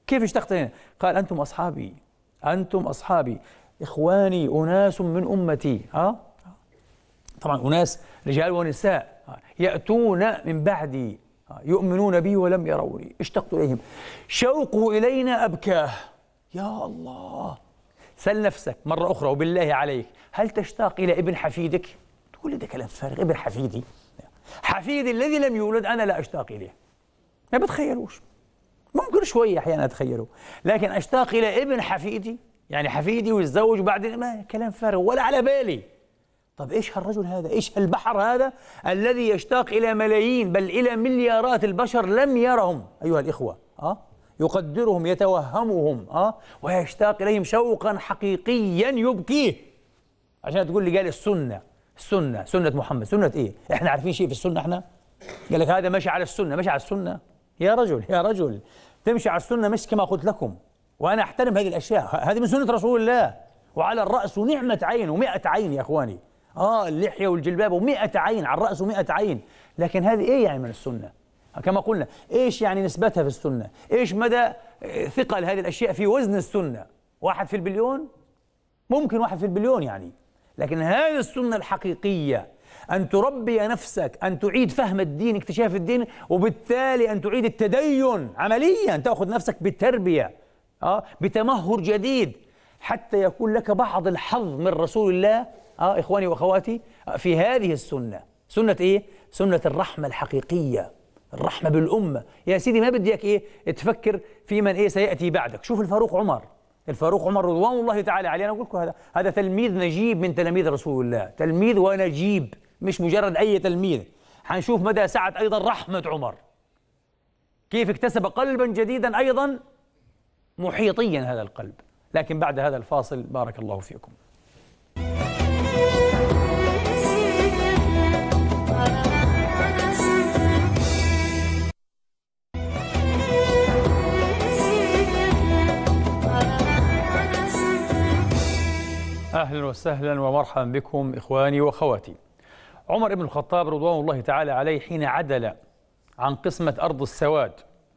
كيف اشتقت إلينا؟ قال أنتم أصحابي، أنتم أصحابي، إخواني، أناس من أمتي. ها؟ طبعا أناس رجال ونساء يأتون من بعدي يؤمنون بي ولم يروني، اشتقت إليهم، شوقه إلينا أبكاه. يا الله، سل نفسك مرة أخرى وبالله عليك، هل تشتاق إلى ابن حفيدك؟ تقول لي ده كلام فارغ، ابن حفيدي؟ حفيدي الذي لم يولد أنا لا أشتاق إليه، ما بتخيلوش. ممكن شوية أحيانا أتخيله، لكن أشتاق إلى ابن حفيدي، يعني حفيدي ويتزوج وبعدين، ما كلام فارغ ولا على بالي. طب إيش هالرجل هذا؟ إيش هالبحر هذا الذي يشتاق إلى ملايين بل إلى مليارات البشر لم يرهم أيها الإخوة، أه؟ يقدرهم، يتوهمهم، أه؟ ويشتاق إليهم شوقا حقيقيا يبكيه. عشان تقول لي قال السنة، السنة سنة محمد، سنة إيه؟ إحنا عارفين شيء في السنة إحنا؟ قال لك هذا ماشي على السنة، ماشي على السنة. يا رجل يا رجل، تمشي على السنة مش كما قلت لكم، وأنا أحترم هذه الأشياء، هذه من سنة رسول الله، وعلى الرأس نعمة عين ومئة عين يا إخواني. آه اللحية والجلباب ومئة عين على الرأس ومئة عين، لكن هذه إيه يعني من السنة؟ كما قلنا، إيش يعني نسبتها في السنة؟ إيش مدى ثقل هذه الأشياء في وزن السنة؟ واحد في البليون؟ ممكن واحد في البليون يعني، لكن هذه السنة الحقيقية، أن تربي نفسك، أن تعيد فهم الدين، اكتشاف الدين، وبالتالي أن تعيد التدين عمليا، تأخذ نفسك بالتربية، آه بتمهر جديد، حتى يكون لك بعض الحظ من رسول الله. آه إخواني وأخواتي، في هذه السنة، سنة إيه؟ سنة الرحمة الحقيقية، الرحمة بالأمة. يا سيدي ما بدي إياك إيه تفكر في من إيه سيأتي بعدك. شوف الفاروق عمر، الفاروق عمر رضوان الله تعالى عليه، أنا أقول لكم هذا هذا تلميذ نجيب من تلاميذ رسول الله، تلميذ ونجيب، مش مجرد أي تلميذ. حنشوف مدى سعة أيضا رحمة عمر، كيف اكتسب قلبا جديدا أيضا محيطيا هذا القلب. لكن بعد هذا الفاصل بارك الله فيكم. أهلا وسهلا ومرحبا بكم إخواني وأخواتي. عمر بن الخطاب رضوان الله تعالى عليه حين عدل عن قسمة أرض السواد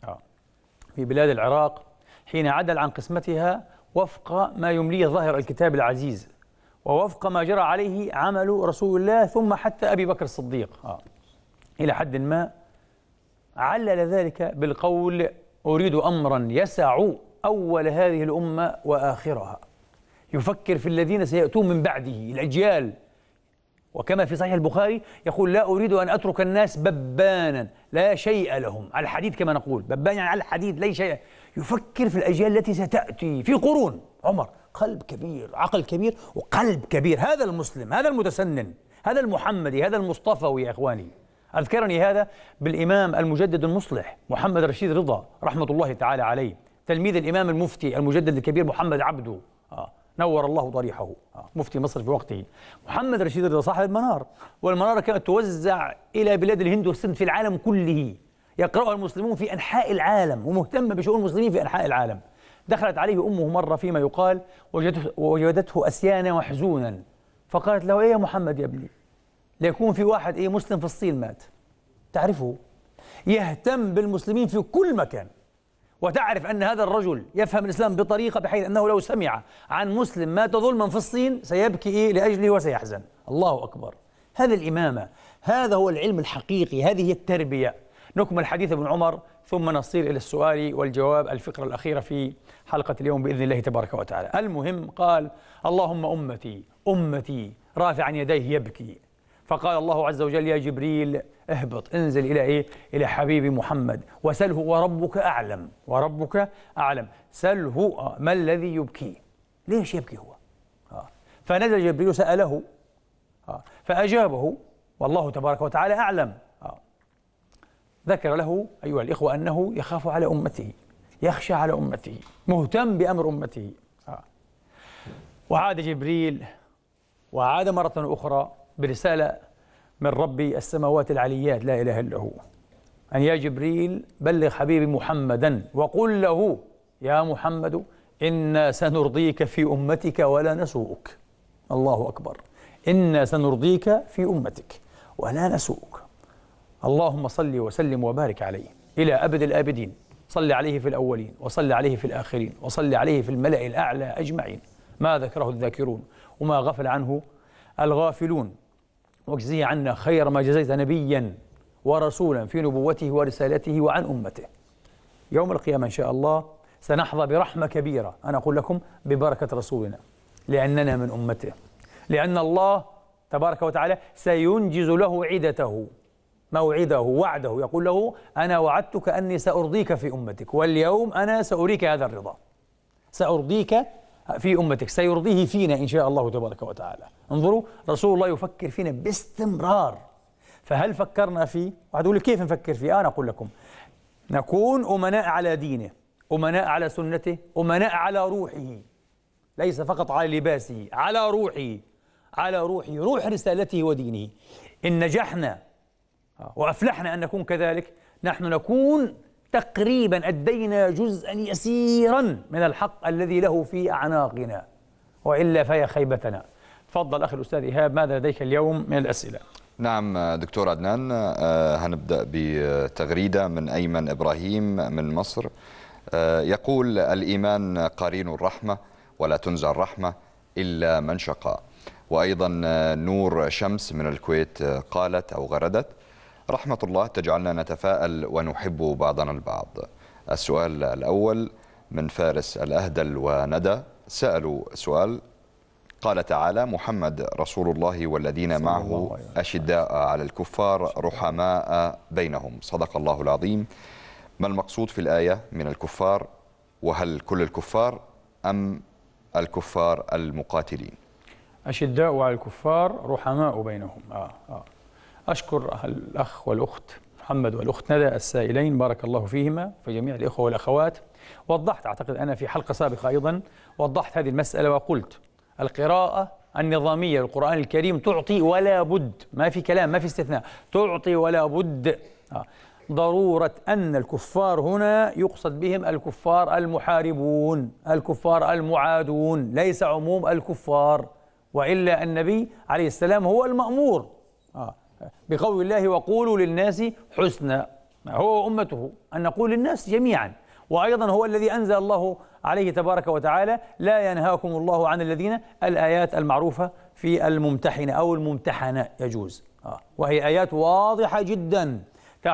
في بلاد العراق، حين عدل عن قسمتها وفق ما يمليه ظاهر الكتاب العزيز ووفق ما جرى عليه عمل رسول الله ثم حتى أبي بكر الصديق، آه. إلى حد ما علل ذلك بالقول: أريد أمرا يسع أول هذه الأمة وآخرها، يفكر في الذين سيأتون من بعده الأجيال. وكما في صحيح البخاري يقول: لا أريد أن أترك الناس ببانا لا شيء لهم، على الحديد كما نقول، ببان يعني على الحديد لا شيء. يفكر في الأجيال التي ستأتي في قرون. عمر قلب كبير، عقل كبير، وقلب كبير. هذا المسلم، هذا المتسنن، هذا المحمدي، هذا المصطفوي يا إخواني. أذكرني هذا بالإمام المجدد المصلح محمد رشيد رضا رحمة الله تعالى عليه، تلميذ الإمام المفتي المجدد الكبير محمد عبده، آه. نور الله ضريحه، آه. مفتي مصر في وقته. محمد رشيد رضا صاحب المنار، والمنارة كانت توزع إلى بلاد الهند والسند في العالم كله، يقرأها المسلمون في أنحاء العالم، ومهتم بشؤون المسلمين في أنحاء العالم. دخلت عليه أمه مرة فيما يقال وجدته, وجدته أسيانا وحزونا، فقالت له: إيه يا محمد يا ابني، ليكون في واحد إيه مسلم في الصين مات، تعرفه، يهتم بالمسلمين في كل مكان، وتعرف أن هذا الرجل يفهم الإسلام بطريقة بحيث أنه لو سمع عن مسلم مات ظلما في الصين سيبكي إيه لأجله وسيحزن. الله أكبر. هذه الإمامة، هذا هو العلم الحقيقي، هذه هي التربية. نكمل حديث ابن عمر ثم نصير إلى السؤال والجواب، الفقرة الأخيرة في حلقة اليوم بإذن الله تبارك وتعالى. المهم قال: اللهم أمتي أمتي، رافعا يديه يبكي، فقال الله عز وجل: يا جبريل اهبط، انزل إلى إيه؟ إلى حبيبي محمد وسله وربك أعلم، وربك أعلم، سله ما الذي يبكي، ليش يبكي هو؟ آه. فنزل جبريل سأله، آه. فأجابه والله تبارك وتعالى أعلم. آه. ذكر له أيها الإخوة أنه يخاف على أمته، يخشى على أمته، مهتم بأمر أمته. آه. وعاد جبريل، وعاد مرة أخرى برسالة من ربي السماوات العليات لا إله إلا هو، أن يا جبريل بلغ حبيبي محمدا وقل له: يا محمد إنا سنرضيك في أمتك ولا نسوءك. الله أكبر. إنا سنرضيك في أمتك ولا نسوءك. اللهم صل وسلم وبارك عليه إلى أبد الآبدين، صل عليه في الأولين وصل عليه في الآخرين وصل عليه في الملأ الأعلى أجمعين، ما ذكره الذاكرون وما غفل عنه الغافلون، واجزيه عنا خير ما جزيت نبيا ورسولا في نبوته ورسالته وعن أمته. يوم القيامة إن شاء الله سنحظى برحمة كبيرة، أنا أقول لكم ببركة رسولنا، لأننا من أمته، لأن الله تبارك وتعالى سينجز له عدته، موعده وعده، يقول له أنا وعدتك أني سأرضيك في أمتك، واليوم أنا سأريك هذا الرضا، سأرضيك في أمتك، سيرضيه فينا إن شاء الله تبارك وتعالى. انظروا، رسول الله يفكر فينا باستمرار، فهل فكرنا فيه؟ واحد يقول لي كيف نفكر فيه؟ أنا أقول لكم نكون أمناء على دينه، أمناء على سنته، أمناء على روحه، ليس فقط على لباسه، على روحه، على روحه، روح رسالته ودينه. إن نجحنا وأفلحنا أن نكون كذلك، نحن نكون تقريبا أدينا جزءا يسيرا من الحق الذي له في أعناقنا، وإلا فهي خيبتنا. تفضل أخي الأستاذ إيهاب، ماذا لديك اليوم من الأسئلة؟ نعم دكتور عدنان، آه هنبدأ بتغريدة من أيمن إبراهيم من مصر. آه يقول: الإيمان قرين الرحمة ولا تنزع الرحمة إلا من شقى. وأيضا آه نور شمس من الكويت آه قالت أو غردت: رحمة الله تجعلنا نتفاءل ونحب بعضنا البعض. السؤال الأول من فارس الأهدل وندى، سألوا سؤال، قال تعالى: محمد رسول الله والذين معه أشداء على الكفار رحماء بينهم، صدق الله العظيم. ما المقصود في الآية من الكفار؟ وهل كل الكفار أم الكفار المقاتلين؟ أشداء على الكفار رحماء بينهم. آه آه. أشكر الأخ والأخت محمد والأخت ندى السائلين، بارك الله فيهما في جميع الإخوة والأخوات. وضحت، أعتقد أنا في حلقة سابقة أيضا وضحت هذه المسألة وقلت: القراءة النظامية للقرآن الكريم تعطي ولا بد، ما في كلام، ما في استثناء، تعطي ولا بد آه. ضرورة أن الكفار هنا يقصد بهم الكفار المحاربون، الكفار المعادون، ليس عموم الكفار، وإلا النبي عليه السلام هو المأمور آه. بقول الله: وقولوا للناس حسنا، هو أمته أن نقول للناس جميعا. وأيضا هو الذي أنزل الله عليه تبارك وتعالى: لا ينهاكم الله عن الذين، الآيات المعروفة في الممتحنة أو الممتحنة يجوز آه. وهي آيات واضحة جدا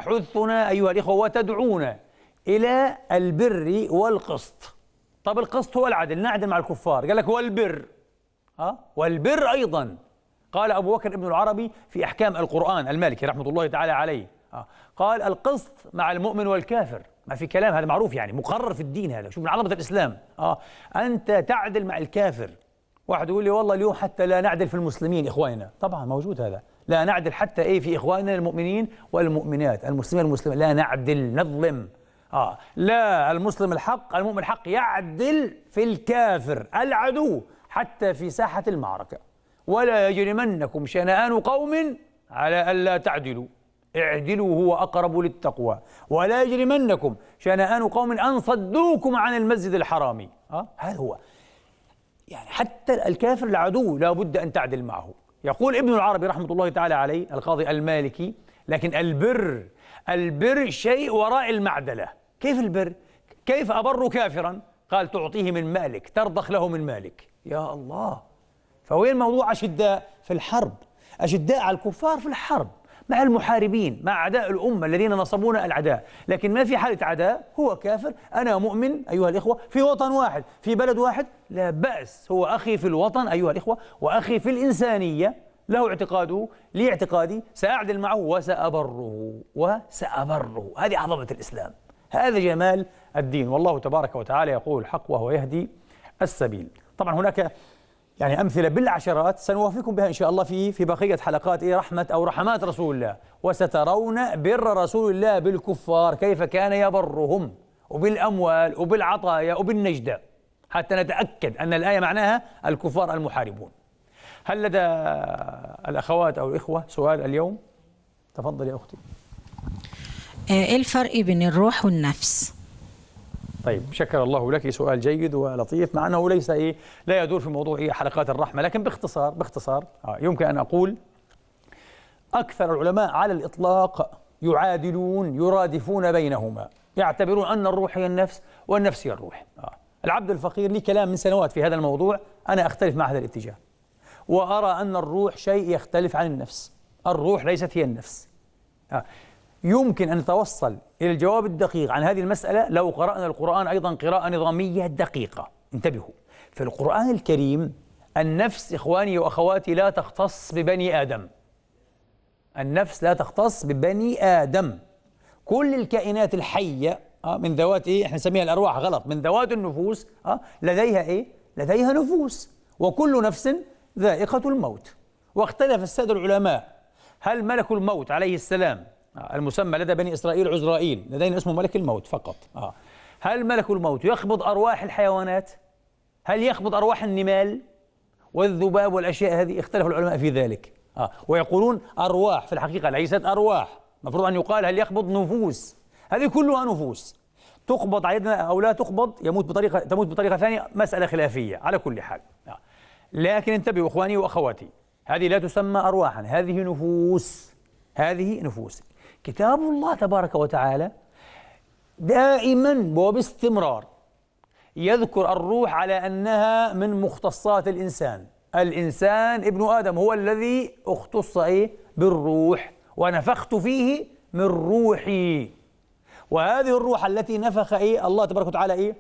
تحثنا أيها الإخوة وتدعونا إلى البر والقسط. طب القسط هو العدل، نعدل مع الكفار، قال لك هو البر آه. والبر أيضا قال أبو بكر ابن العربي في أحكام القرآن المالكي رحمة الله تعالى عليه آه. قال: القسط مع المؤمن والكافر، ما في كلام، هذا معروف يعني، مقرر في الدين، هذا شوف من عظمة الإسلام آه. أنت تعدل مع الكافر. واحد يقول لي والله اليوم حتى لا نعدل في المسلمين إخواننا، طبعا موجود هذا، لا نعدل حتى إيه في إخواننا المؤمنين والمؤمنات، المسلمين والمسلمات، لا نعدل، نظلم آه. لا، المسلم الحق المؤمن الحق يعدل في الكافر العدو حتى في ساحة المعركة. ولا يجرمنكم شنآن قوم على ألا تعدلوا اعدلوا هو أقرب للتقوى ولا يجرمنكم شنآن قوم أن صدوكم عن المسجد الحرام أه؟ هذا هو، يعني حتى الكافر العدو لا بد أن تعدل معه. يقول ابن العربي رحمة الله تعالى عليه القاضي المالكي: لكن البر البر شيء وراء المعدلة. كيف البر؟ كيف أبر كافرا؟ قال: تعطيه من مالك، ترضخ له من مالك. يا الله، فوين موضوع أشداء في الحرب؟ أشداء على الكفار في الحرب مع المحاربين، مع أعداء الأمة الذين نصبونا الأعداء، لكن ما في حالة عداء، هو كافر، أنا مؤمن أيها الإخوة في وطن واحد في بلد واحد، لا بأس، هو أخي في الوطن أيها الإخوة وأخي في الإنسانية، له اعتقاده لي اعتقادي، سأعدل معه وسأبره وسأبره. هذه عظمة الإسلام، هذا جمال الدين. والله تبارك وتعالى يقول الحق وهو يهدي السبيل. طبعا هناك يعني أمثلة بالعشرات سنوافيكم بها إن شاء الله في في بقية حلقات إيه رحمة أو رحمات رسول الله. وسترون بر رسول الله بالكفار كيف كان يبرهم، وبالأموال وبالعطايا وبالنجدة، حتى نتأكد أن الآية معناها الكفار المحاربون. هل لدى الأخوات أو الإخوة سؤال اليوم؟ تفضل يا أختي. إيه الفرق بين الروح والنفس؟ طيب، شكر الله لك، سؤال جيد ولطيف، مع أنه ليس إيه لا يدور في موضوع إيه حلقات الرحمة، لكن باختصار باختصار آه يمكن أن أقول أكثر العلماء على الإطلاق يعادلون يرادفون بينهما. يعتبرون أن الروح هي النفس والنفس هي الروح. آه. العبد الفقير لي كلام من سنوات في هذا الموضوع، أنا أختلف مع هذا الاتجاه وأرى أن الروح شيء يختلف عن النفس. الروح ليست هي النفس. آه. يمكن أن نتوصل إلى الجواب الدقيق عن هذه المسألة لو قرأنا القرآن أيضا قراءة نظامية دقيقة. انتبهوا، في القرآن الكريم النفس إخواني وأخواتي لا تختص ببني آدم. النفس لا تختص ببني آدم. كل الكائنات الحية من ذوات إيه؟ إحنا نسميها الأرواح، غلط، من ذوات النفوس لديها إيه؟ لديها نفوس، وكل نفس ذائقة الموت. واختلف السادة العلماء هل ملك الموت عليه السلام المسمى لدى بني إسرائيل عزرائيل، لدينا اسمه ملك الموت فقط، هل ملك الموت يقبض أرواح الحيوانات؟ هل يقبض أرواح النمال والذباب والأشياء هذه؟ اختلف العلماء في ذلك. آه. ويقولون أرواح، في الحقيقة ليست أرواح، المفروض أن يقال هل يقبض نفوس. هذه كلها نفوس تقبض عندنا أو لا تقبض، يموت بطريقة تموت بطريقة ثانية، مسألة خلافية على كل حال. آه. لكن انتبهوا إخواني وأخواتي، هذه لا تسمى أرواحا، هذه نفوس، هذه نفوس. كتاب الله تبارك وتعالى دائما وباستمرار يذكر الروح على أنها من مختصات الإنسان. الإنسان ابن آدم هو الذي اختص إيه؟ بالروح، ونفخت فيه من روحي. وهذه الروح التي نفخ إيه؟ الله تبارك وتعالى إيه؟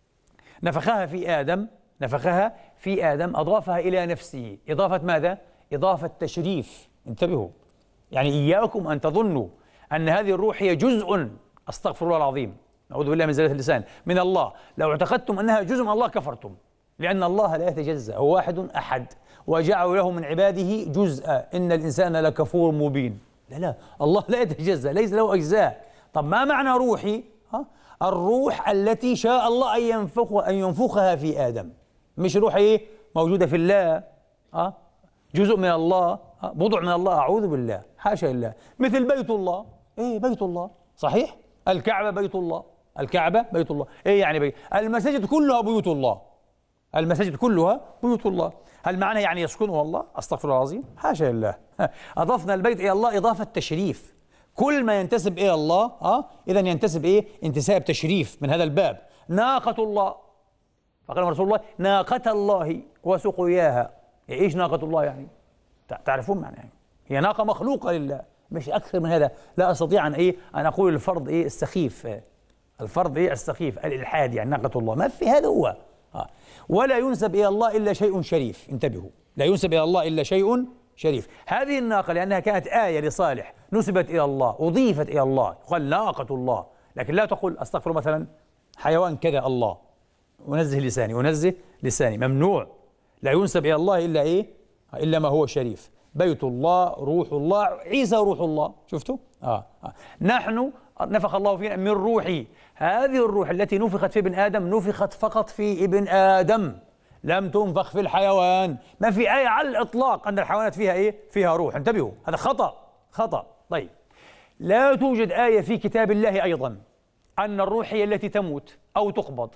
نفخها في آدم، نفخها في آدم أضافها إلى نفسه. إضافة ماذا؟ إضافة تشريف. انتبهوا، يعني إياكم أن تظنوا أن هذه الروح هي جزء، أستغفر الله العظيم، أعوذ بالله من زلة اللسان، من الله. لو اعتقدتم أنها جزء من الله كفرتم، لأن الله لا يتجزأ، هو واحد أحد، وجعلوا له من عباده جزءا، إن الإنسان لكفور مبين. لا لا، الله لا يتجزأ، ليس له أجزاء. طب ما معنى روحي؟ ها؟ الروح التي شاء الله أن ينفخ أن ينفخها في آدم، مش روح إيه؟ موجودة في الله، ها؟ جزء من الله، ها؟ بضع من الله، أعوذ بالله، حاشا لله. مثل بيت الله، إيه بيت الله، صحيح؟ الكعبة بيت الله، الكعبة بيت الله، إيه يعني بيت؟ المساجد كلها بيوت الله، المساجد كلها بيوت الله. هل معنى يعني يسكنها الله؟ أستغفر الله العظيم، حاشا لله. أضفنا البيت إلى الله إضافة تشريف. كل ما ينتسب إلى الله أه إذا ينتسب إيه؟ انتساب تشريف من هذا الباب. ناقة الله، فقال رسول الله ناقة الله وسقياها. إيش ناقة الله يعني؟ تعرفون معنى يعني؟ هي ناقة مخلوقة لله، مش أكثر من هذا. لا أستطيع أن إيه أن أقول الفرض إيه السخيف، الفرض إيه السخيف، الإلحاد، يعني ناقة الله ما في، هذا هو. آه. ولا ينسب إلى الله إلا شيء شريف. انتبهوا، لا ينسب إلى الله إلا شيء شريف. هذه الناقة لأنها كانت آية لصالح نسبت إلى الله، أضيفت إلى الله، قال ناقة الله. لكن لا تقول أستغفر مثلا حيوان كذا الله، أنزه لساني، أنزه لساني، ممنوع. لا ينسب إلى الله إلا إيه؟ إلا ما هو شريف. بيت الله، روح الله، عيسى روح الله. شفتوا؟ آه. آه. نحن نفخ الله فينا من روحي. هذه الروح التي نفخت في ابن آدم نفخت فقط في ابن آدم، لم تنفخ في الحيوان. ما في آية على الإطلاق أن الحيوانات فيها إيه؟ فيها روح. انتبهوا، هذا خطأ، خطأ. طيب، لا توجد آية في كتاب الله أيضا أن الروح هي التي تموت أو تقبض،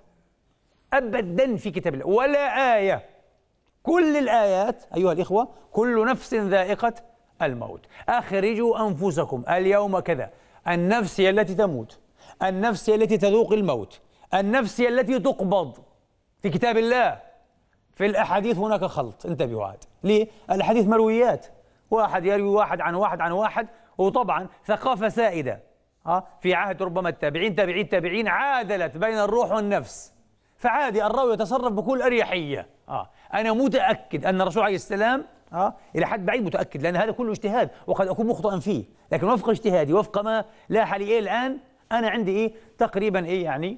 أبدا في كتاب الله، ولا آية. كل الآيات أيها الإخوة، كل نفس ذائقة الموت، أخرجوا أنفسكم اليوم كذا. النفس هي التي تموت، النفس هي التي تذوق الموت، النفس هي التي تقبض. في كتاب الله. في الأحاديث هناك خلط، انتبهوا عاد. ليه؟ الأحاديث مرويات، واحد يروي واحد عن واحد عن واحد، وطبعا ثقافة سائدة ها في عهد ربما التابعين تابعين التابعين عادلت بين الروح والنفس، فعادي الراوي يتصرف بكل أريحية. آه. أنا متأكد أن الرسول عليه السلام آه إلى حد بعيد متأكد، لأن هذا كله اجتهاد وقد أكون مخطئا فيه، لكن وفق اجتهادي، وفق ما لاح لي إيه الآن، أنا عندي إيه تقريبا إيه يعني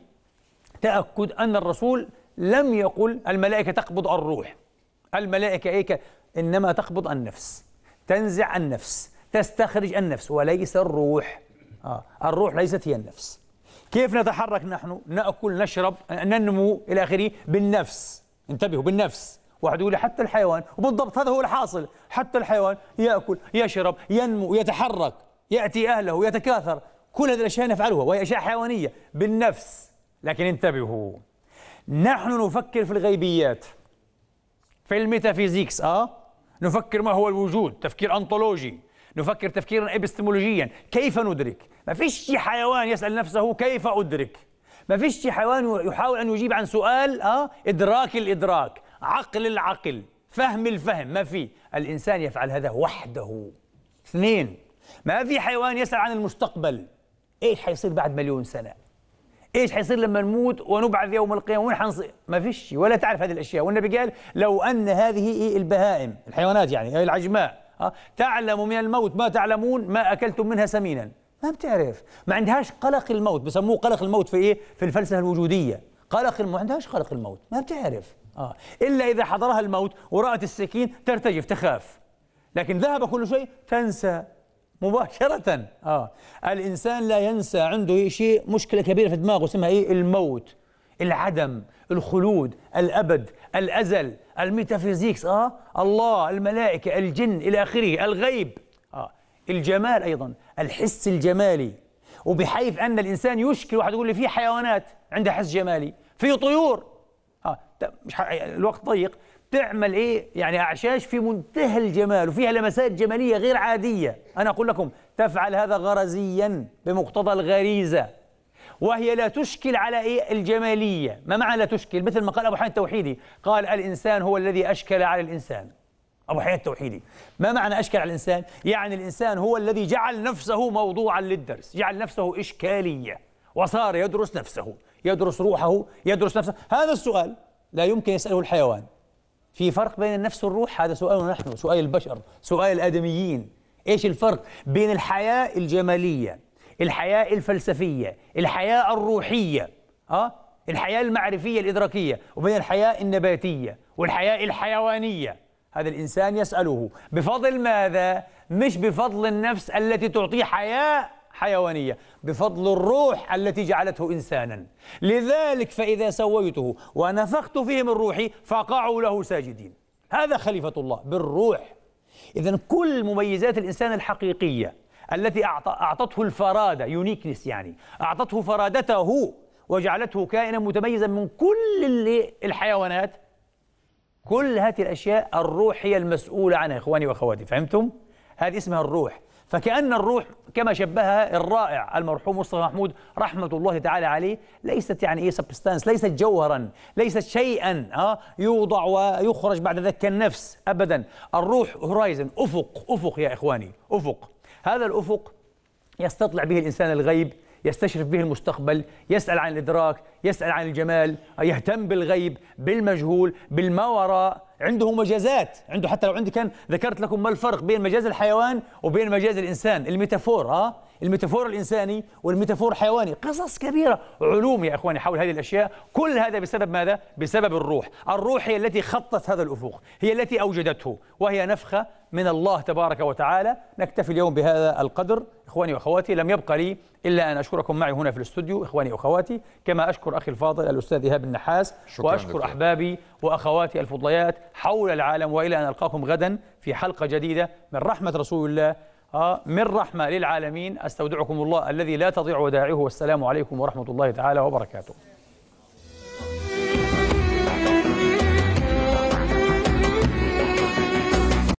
تأكد أن الرسول لم يقل الملائكة تقبض الروح. الملائكة إيه؟ إنما تقبض النفس، تنزع النفس، تستخرج النفس، وليس الروح. آه. الروح ليست هي النفس. كيف نتحرك نحن؟ نأكل، نشرب، ننمو إلى آخره بالنفس. انتبهوا، بالنفس. واحد يقول حتى الحيوان، وبالضبط هذا هو الحاصل، حتى الحيوان يأكل، يشرب، ينمو، يتحرك، يأتي أهله، يتكاثر، كل هذه الأشياء نفعلها وهي أشياء حيوانية بالنفس. لكن انتبهوا، نحن نفكر في الغيبيات، في الميتافيزيكس، آه نفكر ما هو الوجود، تفكير أنطولوجي، نفكر تفكيرا ابستمولوجيا. كيف ندرك؟ ما فيش حيوان يسأل نفسه كيف أدرك. ما فيش حيوان يحاول أن يجيب عن سؤال آه إدراك الإدراك، عقل العقل، فهم الفهم. ما في. الإنسان يفعل هذا وحده. اثنين، ما في حيوان يسأل عن المستقبل. إيش حيصير بعد مليون سنة؟ إيش حيصير لما نموت ونبعث يوم القيامة؟ وين حنصير؟ ما فيش، ولا تعرف هذه الأشياء. والنبي قال لو أن هذه البهائم، الحيوانات يعني العجماء، أه؟ تعلم من الموت ما تعلمون ما أكلتم منها سمينا. ما بتعرف، ما عندهاش قلق الموت. بسموه قلق الموت في إيه؟ في الفلسفة الوجودية. قلق الموت، ما عندهاش قلق الموت، ما بتعرف. آه. إلا إذا حضرها الموت ورأت السكين ترتجف تخاف، لكن ذهب كل شيء تنسى مباشرة. آه. الإنسان لا ينسى، عنده شيء مشكلة كبيرة في دماغه اسمها إيه؟ الموت، العدم، الخلود، الأبد، الأزل، الميتافيزيكس، آه الله، الملائكة، الجن، إلى آخره، الغيب، آه الجمال أيضا، الحس الجمالي. وبحيث أن الإنسان يشكل، واحد يقول لي في حيوانات عندها حس جمالي، في طيور آه مش الوقت ضيق تعمل إيه يعني أعشاش في منتهى الجمال وفيها لمسات جمالية غير عادية. أنا أقول لكم تفعل هذا غرزيا بمقتضى الغريزة، وهي لا تشكل على إيه؟ الجمالية. ما معنى لا تشكل؟ مثل ما قال أبو حيان التوحيدي، قال الإنسان هو الذي أشكل على الإنسان. أبو حيان التوحيدي، ما معنى أشكل على الإنسان؟ يعني الإنسان هو الذي جعل نفسه موضوعا للدرس، جعل نفسه إشكالية، وصار يدرس نفسه، يدرس روحه، يدرس نفسه. هذا السؤال لا يمكن يسأله الحيوان. في فرق بين النفس والروح؟ هذا سؤالنا نحن، سؤال البشر، سؤال الآدميين. إيش الفرق بين الحياة الجمالية، الحياة الفلسفية، الحياة الروحية، أه؟ الحياة المعرفية الإدراكية، وبين الحياة النباتية والحياة الحيوانية؟ هذا الإنسان يسأله بفضل ماذا؟ مش بفضل النفس التي تعطيه حياة حيوانية، بفضل الروح التي جعلته إنسانا. لذلك فإذا سويته ونفخت فيه من روحي فقعوا له ساجدين. هذا خليفة الله بالروح. إذن كل مميزات الإنسان الحقيقية التي أعطته الفرادة، يونيكنس، يعني أعطته فرادته وجعلته كائنا متميزا من كل الحيوانات، كل هذه الأشياء الروح هي المسؤولة عنها. إخواني وأخواتي، فهمتم؟ هذه اسمها الروح. فكأن الروح كما شبهها الرائع المرحوم مصطفى محمود رحمة الله تعالى عليه، ليست يعني إيه سبستانس، ليست جوهرا، ليست شيئا ها يوضع ويخرج بعد ذلك كالنفس أبدا. الروح هورايزن، أفق، أفق يا إخواني، أفق. هذا الأفق يستطلع به الإنسان الغيب، يستشرف به المستقبل، يسأل عن الإدراك، يسأل عن الجمال، يهتم بالغيب، بالمجهول، بالما وراء. عنده مجازات، عنده حتى لو عندي كان ذكرت لكم ما الفرق بين مجاز الحيوان وبين مجاز الإنسان، الميتافور، ها الميتافور الإنساني والميتافور الحيواني، قصص كبيرة، علوم يا إخواني حول هذه الأشياء. كل هذا بسبب ماذا؟ بسبب الروح. الروح هي التي خطت هذا الأفق، هي التي أوجدته، وهي نفخة من الله تبارك وتعالى. نكتفي اليوم بهذا القدر إخواني وأخواتي. لم يبقى لي إلا أن أشكركم معي هنا في الاستوديو إخواني وأخواتي، كما أشكر أخي الفاضل الأستاذ إيهاب النحاس، وأشكر دكتور. أحبابي وأخواتي الفضليات حول العالم. وإلى أن ألقاكم غدا في حلقة جديدة من رحمة رسول الله، آه من رحمة للعالمين. أستودعكم الله الذي لا تضيع ودائعه، والسلام عليكم ورحمة الله تعالى وبركاته.